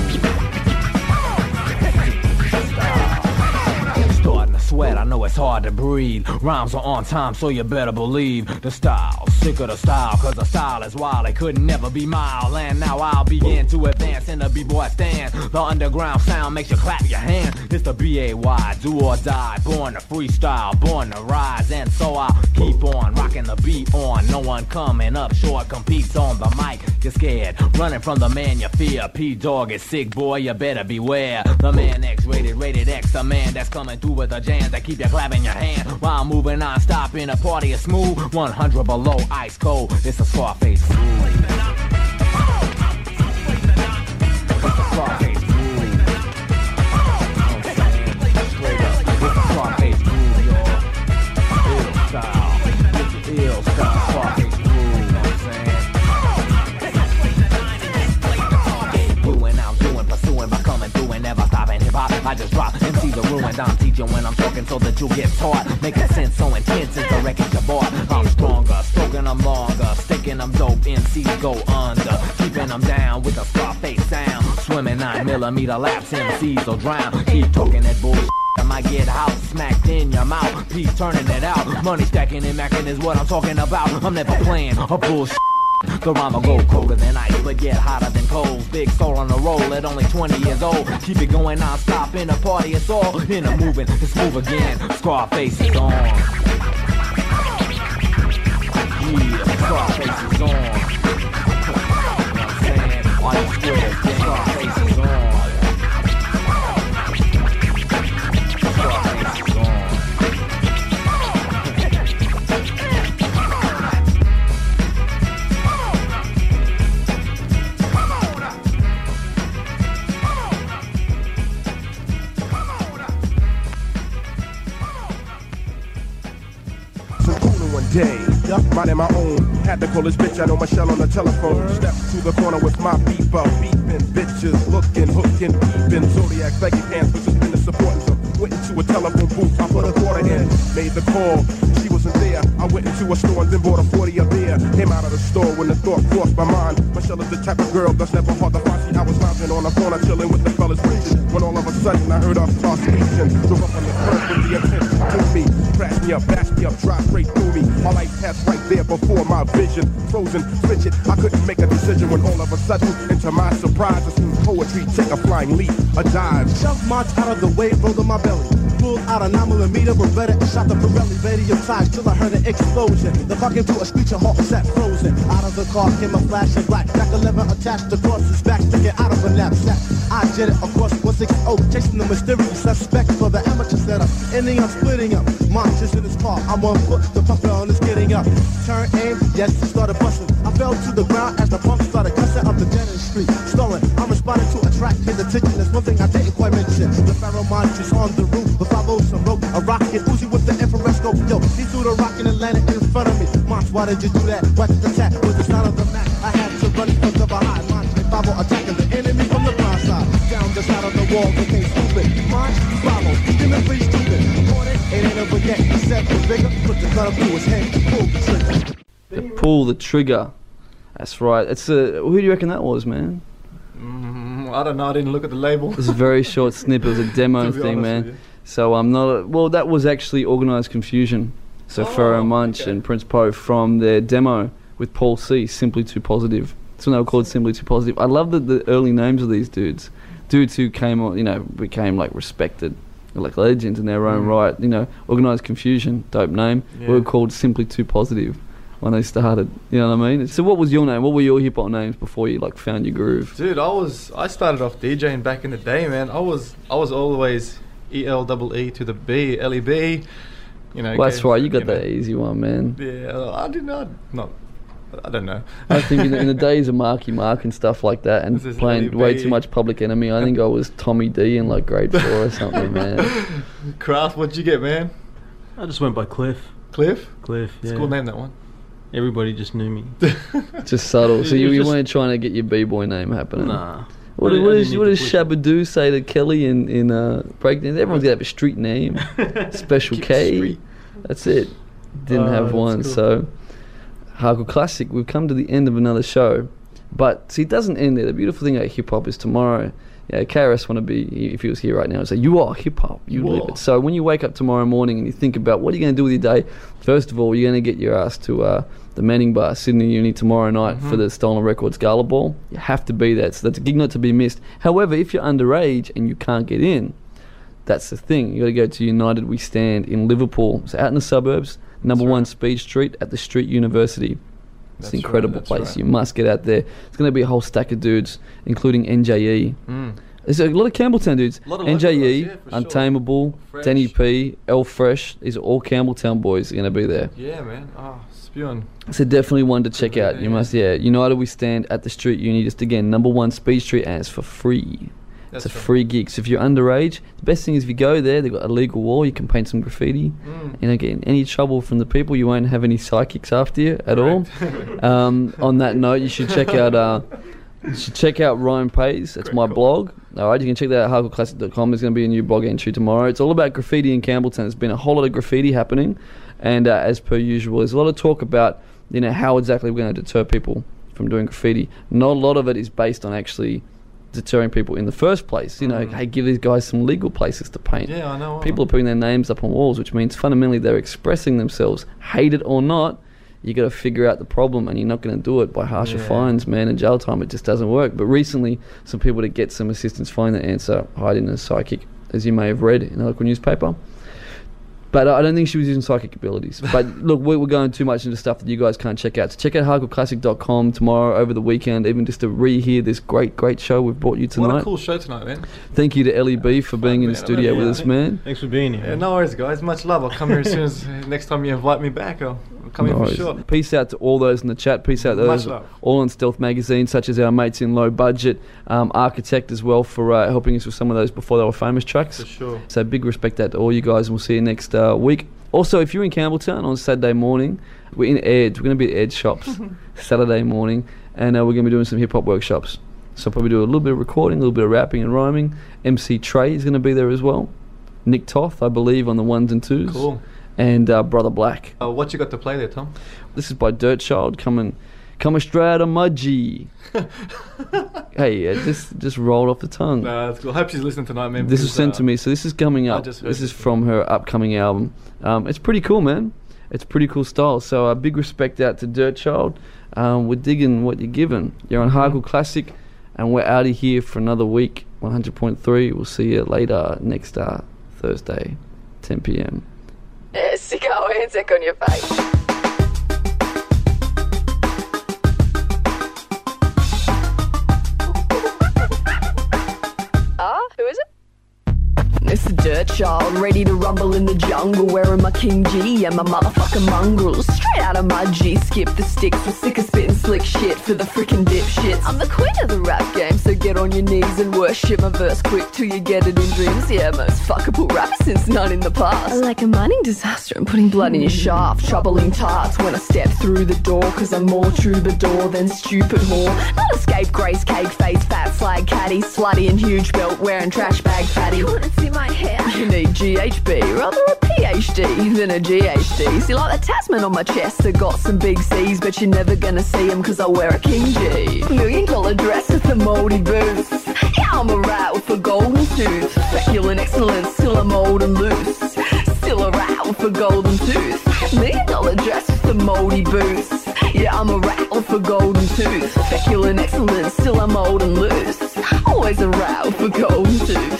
N: groove. Starting to sweat, I know it's hard to breathe. Rhymes are on time, so you better believe the style. Sick of the style, cause the style is wild. It could never be mild. And now I'll begin to advance in the b-boy stand. The underground sound makes you clap your hands. It's the B A Y, do or die. Born to freestyle, born to rise. And so I'll keep on rocking the beat on. No one coming up short competes on the mic. You're scared, running from the man you fear. P-Dog is sick, boy, you better beware. The man X-rated, rated X, the man that's coming through with the jams that keep you clapping your hand. While moving on, stopping a party is smooth. one hundred below, ice cold, it's a Scarface groove. It's a Scarface groove. I'm saying, straight up, it's a Scarface groove, y'all. Ill style, it's an ill style, Scarface groove, you know what I'm saying? Doing, I'm doing, pursuing, by coming through and never stopping hip-hop. I just drop M C's are ruined, I'm teaching when I'm talking so that you get taught. Making sense so intense is the record you bought. I'm stronger, stroking them longer, sticking them dope, M Cs go under, keeping them down with a Scarface sound. Swimming nine millimeter laps, M Cs will drown. Keep talking that bullshit, I might get house smacked in your mouth. Keep turning it out, money stacking and macking is what I'm talking about. I'm never playing a bullshit. The rhyme will go colder than ice, but yet hotter than coals. Big soul on the roll at only twenty years old. Keep it going non-stop in the party, it's all in the moving. It's move again, Scarface is on. Yeah, Scarface is on. You know what I'm saying? All you squares, yeah, Scarface is on. Scarface is on.
O: One day, yup, minding my own. Had to call this bitch, I know Michelle on the telephone. Step to the corner with my beeper, beeping, bitches looking, hooking, peeping. Zodiac baggy pants, but just been the supporting them. Went into a telephone booth, I put a quarter in, made the call. She wasn't there. I went into a store and then bought a forty a beer. Came out of the store when the thought crossed my mind. Michelle is the type of girl that's never hard to find. I was lounging on the corner, chilling with the fellas preaching. When all of a sudden I heard her start speaking. Drove up on the curb with the intent to me. Crashed me up, bashed me up, drive straight through me. My life passed right there before my vision. Frozen, fidget, I couldn't make a decision when all of a sudden, into my surprise, I seen poetry take a flying leap, a dive.
P: Shoved March out of the way, rolled on my belly. Pulled out a nine millimeter Beretta and shot the Pirelli radio ties till I heard an explosion. The car came to a screeching halt, sat frozen. Out of the car came a flash of black. Back eleven attached across his back, sticking out of a knapsack. I jet it across one sixty, chasing the mysterious suspect for the amateur setup. Ending up splitting up. March is in his car, I'm on foot, the puffer on is getting up. Turn aim, yes, he started busting. I fell to the ground as the pump started cussing up the dead end street. Stolen, I'm responding to attract his attention. There's one thing I didn't quite mention. The Pharaoh March is on the roof. The five oh some rope, a rocket Uzi with the infrared scope. Yo, he threw the rocket and landed in front of me. March, why did you do that? What's the cat with the sound of the Mac? I had to run from the behind. March, Bible attacking the enemy from the blind side. Down the side of the wall, they can't stupid. March, follow, you can be stupid. Morning, it ain't ever get except the bigger. Put the gun up to his head, pull the trigger.
A: Pull the trigger. That's right. It's a. Who do you reckon that was, man?
B: Mm, I don't know. I didn't look at the label.
A: It was a very short snippet. It was a demo
B: To be
A: thing,
B: honest
A: man.
B: with you.
A: So I'm not. A, well, that was actually Organised Confusion. So
B: Oh,
A: Pharoah Munch
B: okay.
A: and Prince Poe from their demo with Paul C. Simply Too Positive. That's when they were called Simply Too Positive. I love the, the early names of these dudes. Dudes who came on, you know, became like respected, like legends in their own
B: Mm.
A: right. You know, Organised Confusion, dope name.
B: Yeah.
A: We were called Simply Too Positive when they started. You know what I mean? So what was your name? What were your hip hop names before you like found your groove?
B: Dude, I was I started off DJing back in the day, man. I was I was always E L E E to the B, L E B. You know.
A: Well, that's
B: okay,
A: right. You got
B: know.
A: that easy one, man.
B: Yeah, I did not. Not. I don't know.
A: I think in the, in the days of Marky Mark and stuff like that, and
B: This is
A: playing
B: Lily
A: way
B: B.
A: too much Public Enemy, I think I was Tommy D in like grade four or something, man.
B: Craft, what'd you get, man?
Q: I just went by Cliff.
B: Cliff?
Q: Cliff, yeah.
B: It's a cool name, that one.
Q: Everybody just knew me.
A: Just subtle. So
Q: It
A: you,
Q: was
A: you
Q: just-
A: weren't trying to get your b-boy name happening.
Q: Nah.
A: What,
Q: I- I
A: what,
Q: didn't
A: is,
Q: need
A: what
Q: to
A: does
Q: push it.
A: Shabadoo say to Kelly in in uh, breakdance? Everyone's got to have a street name. Special
B: Keep it
A: K.
B: street.
A: That's it. Didn't
B: Oh,
A: have
B: that's
A: one.
B: cool.
A: So Hardcore Classic. We've come to the end of another show, but see, it doesn't end there. The beautiful thing about hip hop is tomorrow. Yeah, K R S want to be, if he was here right now, and say, you are hip-hop, you
B: You
A: live
B: are.
A: it. So when you wake up tomorrow morning and you think about what are you going to do with your day, first of all, you're going to get your ass to uh, the Manning Bar, Sydney Uni, tomorrow night for
B: Mhm.
A: the Stolen Records Gala Ball. You have to be there. So that's a gig not to be missed. However, if you're underage and you can't get in, that's the thing. You got to go to United We Stand in Liverpool. So out in the suburbs, number one Speed Street at the Street University. It's
B: That's
A: an incredible
B: right, that's
A: place.
B: right.
A: You must get out there. It's going to be a whole stack of dudes, including N J E.
B: Mm.
A: There's a lot of Campbelltown dudes.
B: A lot of
A: N J E,
B: local guys, yeah, for sure.
A: Untamable,
B: Fresh.
A: Danny P, L Fresh. These are all Campbelltown boys going to be there.
B: Yeah, man. Oh, spewing.
A: So definitely one to check out. You must, yeah. United We Stand at the Street Uni. Just again, number one Speed Street, and it's for free.
B: That's
A: it's a
B: right.
A: free gig. So if you're underage, the best thing is if you go there, they've got a legal wall. You can paint some graffiti.
B: Mm.
A: You know, get in any trouble from the people. You won't have any psychics after you at all. um, on that note, you should check out. Uh, you should check out Ryan Pays. That's my blog. All right, you can check that at hardcore classic dot com. There's going to be a new blog entry tomorrow. It's all about graffiti in Campbelltown. There's been a whole lot of graffiti happening, and uh, as per usual, there's a lot of talk about you know how exactly we're going to deter people from doing graffiti. Not a lot of it is based on actually deterring people in the first place. You know,
B: Mm.
A: hey, give these guys some legal places to paint.
B: Yeah, I know.
A: People are putting their names up on walls, which means fundamentally they're expressing themselves. Hate it or not, you got to figure out the problem, and you're not going to do it by harsher
B: Yeah.
A: fines, man, and jail time. It just doesn't work. But recently, some people to get some assistance find the answer, hide in a psychic, as you may have read in a local newspaper. But uh, I don't think she was using psychic abilities. But look, we- we're going too much into stuff that you guys can't check out. So check out hardcore classic dot com tomorrow, over the weekend, even just to rehear this great, great show we've brought you tonight.
B: What a cool show tonight, man.
A: Thank you to L E B for being in the
B: man.
A: studio
B: Yeah.
A: with us, man.
Q: Thanks for being here.
B: Yeah, no worries, guys. Much love. I'll come here as soon as next time you invite me back. I'll, I'll come
A: No
B: here for
A: worries.
B: sure.
A: Peace out to all those in the chat. Peace out to
B: Much
A: those
B: love.
A: all on Stealth Magazine, such as our mates in Low Budget, um, Architect as well for uh, helping us with some of those before they were famous tracks.
B: For sure.
A: So big respect out to all you guys, and we'll see you next uh, week. Also, if you're in Campbelltown on Saturday morning, we're in Edge. We're going to be at Edge Shops Saturday morning, and uh, we're going to be doing some hip hop workshops. So probably do a little bit of recording, a little bit of rapping and rhyming. M C Trey is going to be there as well. Nick Toth, I believe, on the ones and twos.
B: Cool.
A: And uh, Brother Black.
B: Uh, what you got to play there, Tom?
A: This is by Dirt Child, coming coming straight out of Mudgee. Hey, it just just rolled off the tongue.
B: Nah, that's cool. Hope she's listening tonight, man.
A: This was
B: because,
A: sent
B: uh,
A: to me, so this is coming
B: I
A: up.
B: just heard
A: This is
B: this.
A: from her upcoming album. Um, it's pretty cool, man. It's pretty cool style. So uh, big respect out to Dirt Child. Um, we're digging what you're giving. You're on Hardcore Classic, and we're out of here for another week. one hundred point three. We'll see you later next uh, Thursday, ten p.m.
R: Eh, stick our hands on your face. Ah, who is it?
S: It's the
R: dirt child, ready to rumble in the jungle, wearing my King G and my motherfucking mongrels. Straight out of my G, skip the sticks. We're sick of spitting slick shit for the frickin' dipshits. I'm the queen of the rap game, so get on your knees and worship my verse quick till you get it in dreams. Yeah, most fuckable rapper since none in the past. Like a mining disaster, I'm putting blood in your shaft. Troubling tarts when I step through the door, cause I'm more troubadour than stupid whore. Not a scapegrace, cake face, fat slag caddy, slutty and huge belt wearing trash bag fatty. You wanna see my hair? You need G H B, rather a P H D than a G H D. See, like the Tasman on my chest, I got some big C's, but you're never gonna see them cause I wear a King G. Million dollar dress with the moldy boots. Yeah, I'm a rat with a golden tooth. Feculent excellence, still I'm old and loose. Still a rat with a golden tooth. Million dollar dress with the moldy boots. Yeah, I'm a rat with a golden tooth. Feculent excellence, still I'm old and loose. Always a rat with a golden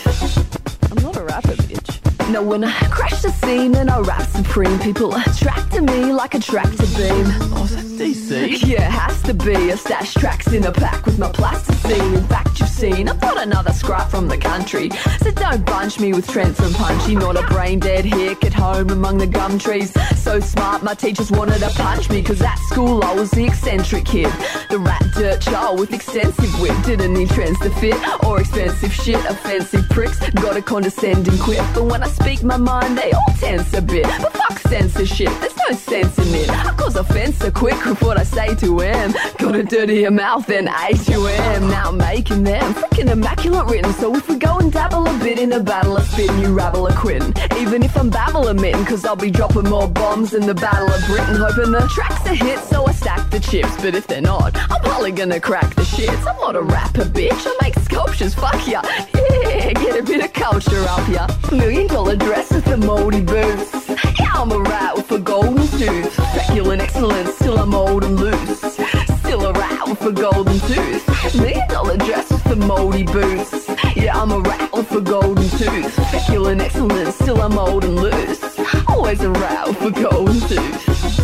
R: tooth. I'm not a rapper, bitch. No, when I crash the scene and I rap supreme, people attract to me like a tractor beam. Oh, that's D C? Yeah, has to be. I stash tracks in a pack with my plasticine. In fact, you've seen I've got another scrap from the country, so don't bunch me with Trents and Punchy. Not a brain dead hick at home among the gum trees. So smart, my teachers wanted to punch me, cause at school I was the eccentric kid, the rat dirt child with extensive wit. Didn't need trends to fit or expensive shit. Offensive pricks got a condescending quip, but when I speak my mind they all tense a bit. But fuck censorship, there's no sense in it. I cause offense so quick with what I say to them. Got a dirtier mouth than A two M. Now I'm making them freaking immaculate written, so if we go and dabble a bit in a battle of spitting, you rabble a quitting. Even if I'm babble admitting, cause I'll be dropping more bombs in the Battle of Britain. Hoping the tracks are hit, so I stack the chips. But if they're not, I'm probably gonna crack the shits. I'm not a rapper, bitch, I make sculptures, fuck ya. Yeah, get a bit of culture up ya. Million dollar dress with the moldy boots. Yeah, I'm a rat with a golden tooth. Feculent excellence, still I'm old and loose. Still a rat with a golden tooth. Million dollar dress with the moldy boots. Yeah, I'm a rat with a golden tooth. Feculent excellence, still I'm old and loose. Always a rat with a golden tooth.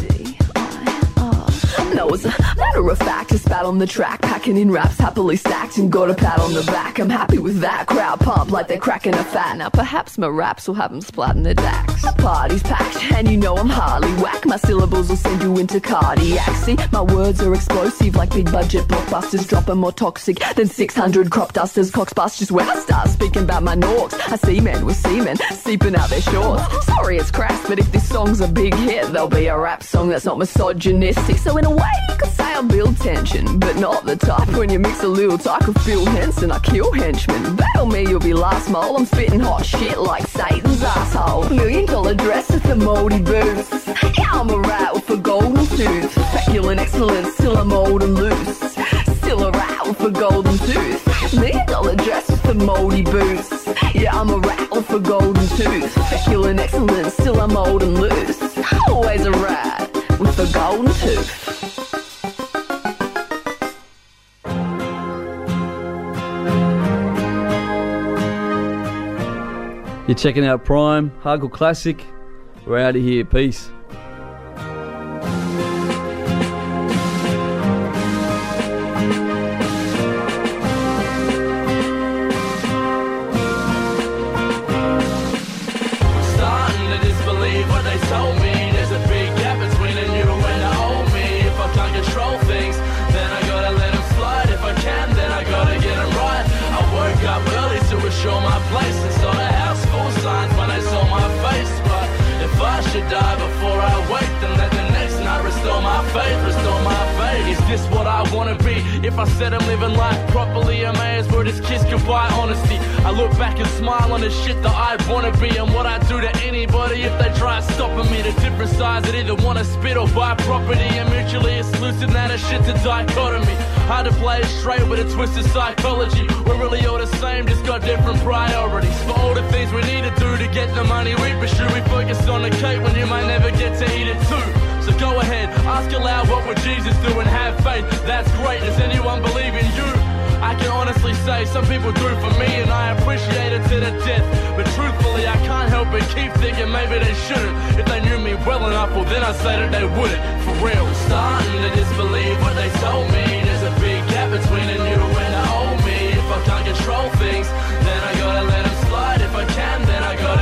R: No, as a matter of fact, I spat on the track, packing in raps happily stacked and got a pat on the back. I'm happy with that. Crowd pump like they're cracking a fat. Now perhaps my raps will have them splatting their dacks. The party's packed and you know I'm hardly whack. My syllables will send you into cardiac. See, my words are explosive like big budget blockbusters, dropping more toxic than six hundred crop dusters. Coxbusters when I start speaking about my norks. I see men with semen seeping out their shorts. Sorry it's crass, but if this song's a big hit, there'll be a rap song that's not misogynistic. So in a way you could say I build tension, but not the type when you mix a little talk with Bill Henson. I kill henchmen. Battle me, you'll be last mole. I'm spitting hot shit like Satan's asshole. Million dollar dress with the moldy boots. Yeah, I'm a rat with a golden tooth. Feculent excellence, still I'm old and loose. Still a rat with a golden tooth. Million dollar dress with the moldy boots. Yeah, I'm a rat with a golden tooth. Feculent excellence, still I'm old and loose. Always a rat with a golden tooth.
A: You're checking out Prime, Hardcore Classic. We're out of here. Peace.
S: Starting to disbelieve what they told me. There's a big gap between the new and the old me. If I can't control things, then I gotta let them slide. If I can, then I gotta get them right. I woke up early to assure my place inside a house full of signs when they saw my face. But if I should die before I wake, then let the next night restore my faith, restore my faith. Is this what I wanna be? If I said I'm living life properly, I may as well just kiss goodbye honesty. I look back and smile on the shit that I wanna be, and what I do to anybody if they try stopping me. The different sides that either wanna spit or buy property, and mutually exclusive, now the shit's a dichotomy. Hard to play it straight with a twisted psychology. We're really all the same, just got different priorities. For all the things we need to do to get the money we pursue, we focus on the cake when you might never get to eat it too. So go ahead, ask aloud what would Jesus do and have faith. That's great, does anyone believe in you? I can honestly say some people do for me and I appreciate it to the death. But truthfully I can't help but keep thinking maybe they shouldn't. If they knew me well enough, well then I'd say that they wouldn't. For real, starting to disbelieve what they told me. There's a big gap between the new and the old me. If I can't control things, then I gotta let them slide. If I can, then I gotta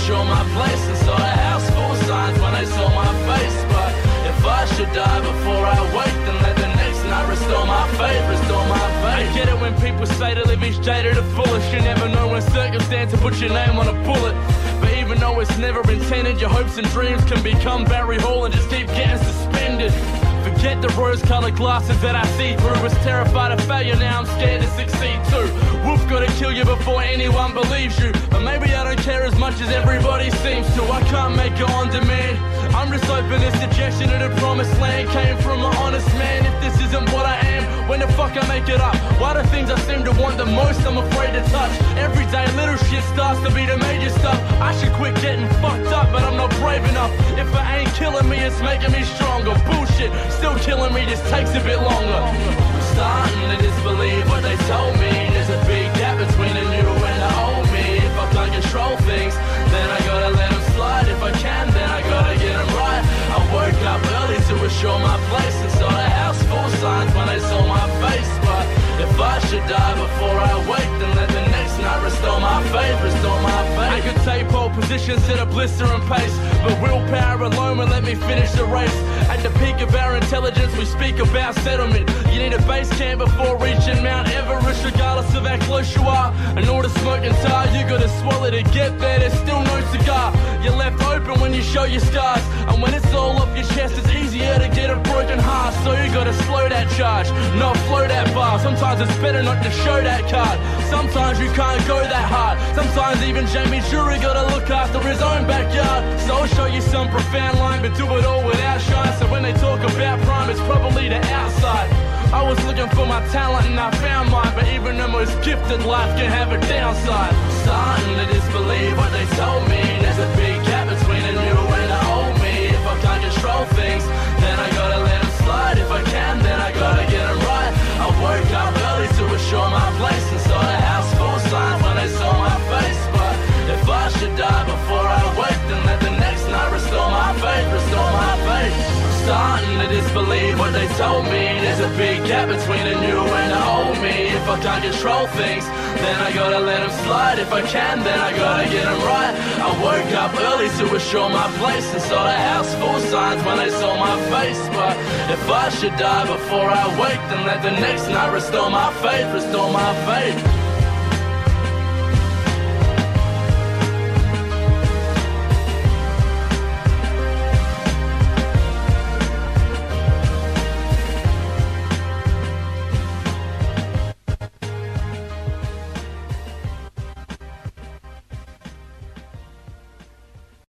S: assure my place. And saw a house full of signs when they saw my face. But if I should die before I wake, then let the next night restore my faith, restore my faith. I get it when people say to live each day to the fullest. You never know when circumstance to put your name on a bullet. But even though it's never intended, your hopes and dreams can become Barry Hall and just keep getting suspended. Forget the rose-colored glasses that I see through. Was terrified of failure, now I'm scared to succeed too. Wolf gotta kill you before anyone believes you. But maybe I don't care as much as everybody seems to. I can't make it on demand. I'm just hoping this suggestion of the promised land came from an honest man. If this isn't what I am, when the fuck I make it up? Why the things I seem to want the most I'm afraid to touch? Every day little shit starts to be the major stuff. I should quit getting fucked up, but I'm not brave enough. If it ain't killing me, it's making me stronger. Bullshit, still killing me, just takes a bit longer. Starting to disbelieve what they told me. There's a big gap between the new and the old me. If I can't control things, then I gotta let them slide. If I can, then I gotta get them right. I woke up early to assure my place and saw the house full signs when they saw my face. But if I should die before I wake, then let the next night restore my faith, restore my faith. I could take pole positions at a blistering pace, but willpower alone will let me finish the race. At the peak of our intelligence, we speak about settlement. You need a base camp before reaching Mount Everest, regardless of how close you are. And all the smoke and tar you gotta swallow to get there, there's still no cigar. You're left open when you show your scars, and when it's all off your chest, it's easier to get a broken heart. So you gotta slow that charge, not flow that bar. Sometimes it's better not to show that card. Sometimes you can't go that hard. Sometimes even Jamie Drury gotta look after his own backyard. So I'll show you some profound line, but do it all without shine. So when they talk about prime, it's probably the outside. I was looking for my talent and I found mine, but even the most gifted life can have a downside. Starting to disbelieve what they told me. There's a big gap between the new and the old me. If I can't control things, then I gotta let them slide. If I can, then I gotta get them right. I woke up early to assure my place and saw the house full of signs when they saw my face. But if I should die before I wake, then let the next night restore my faith, restore my faith. Starting to disbelieve what they told me. There's a big gap between the new and the old me. If I can't control things, then I gotta let them slide. If I can, then I gotta get them right. I woke up early to assure my place and saw the house full of signs when they saw my face. But if I should die before I wake, then let the next night restore my faith, restore my faith.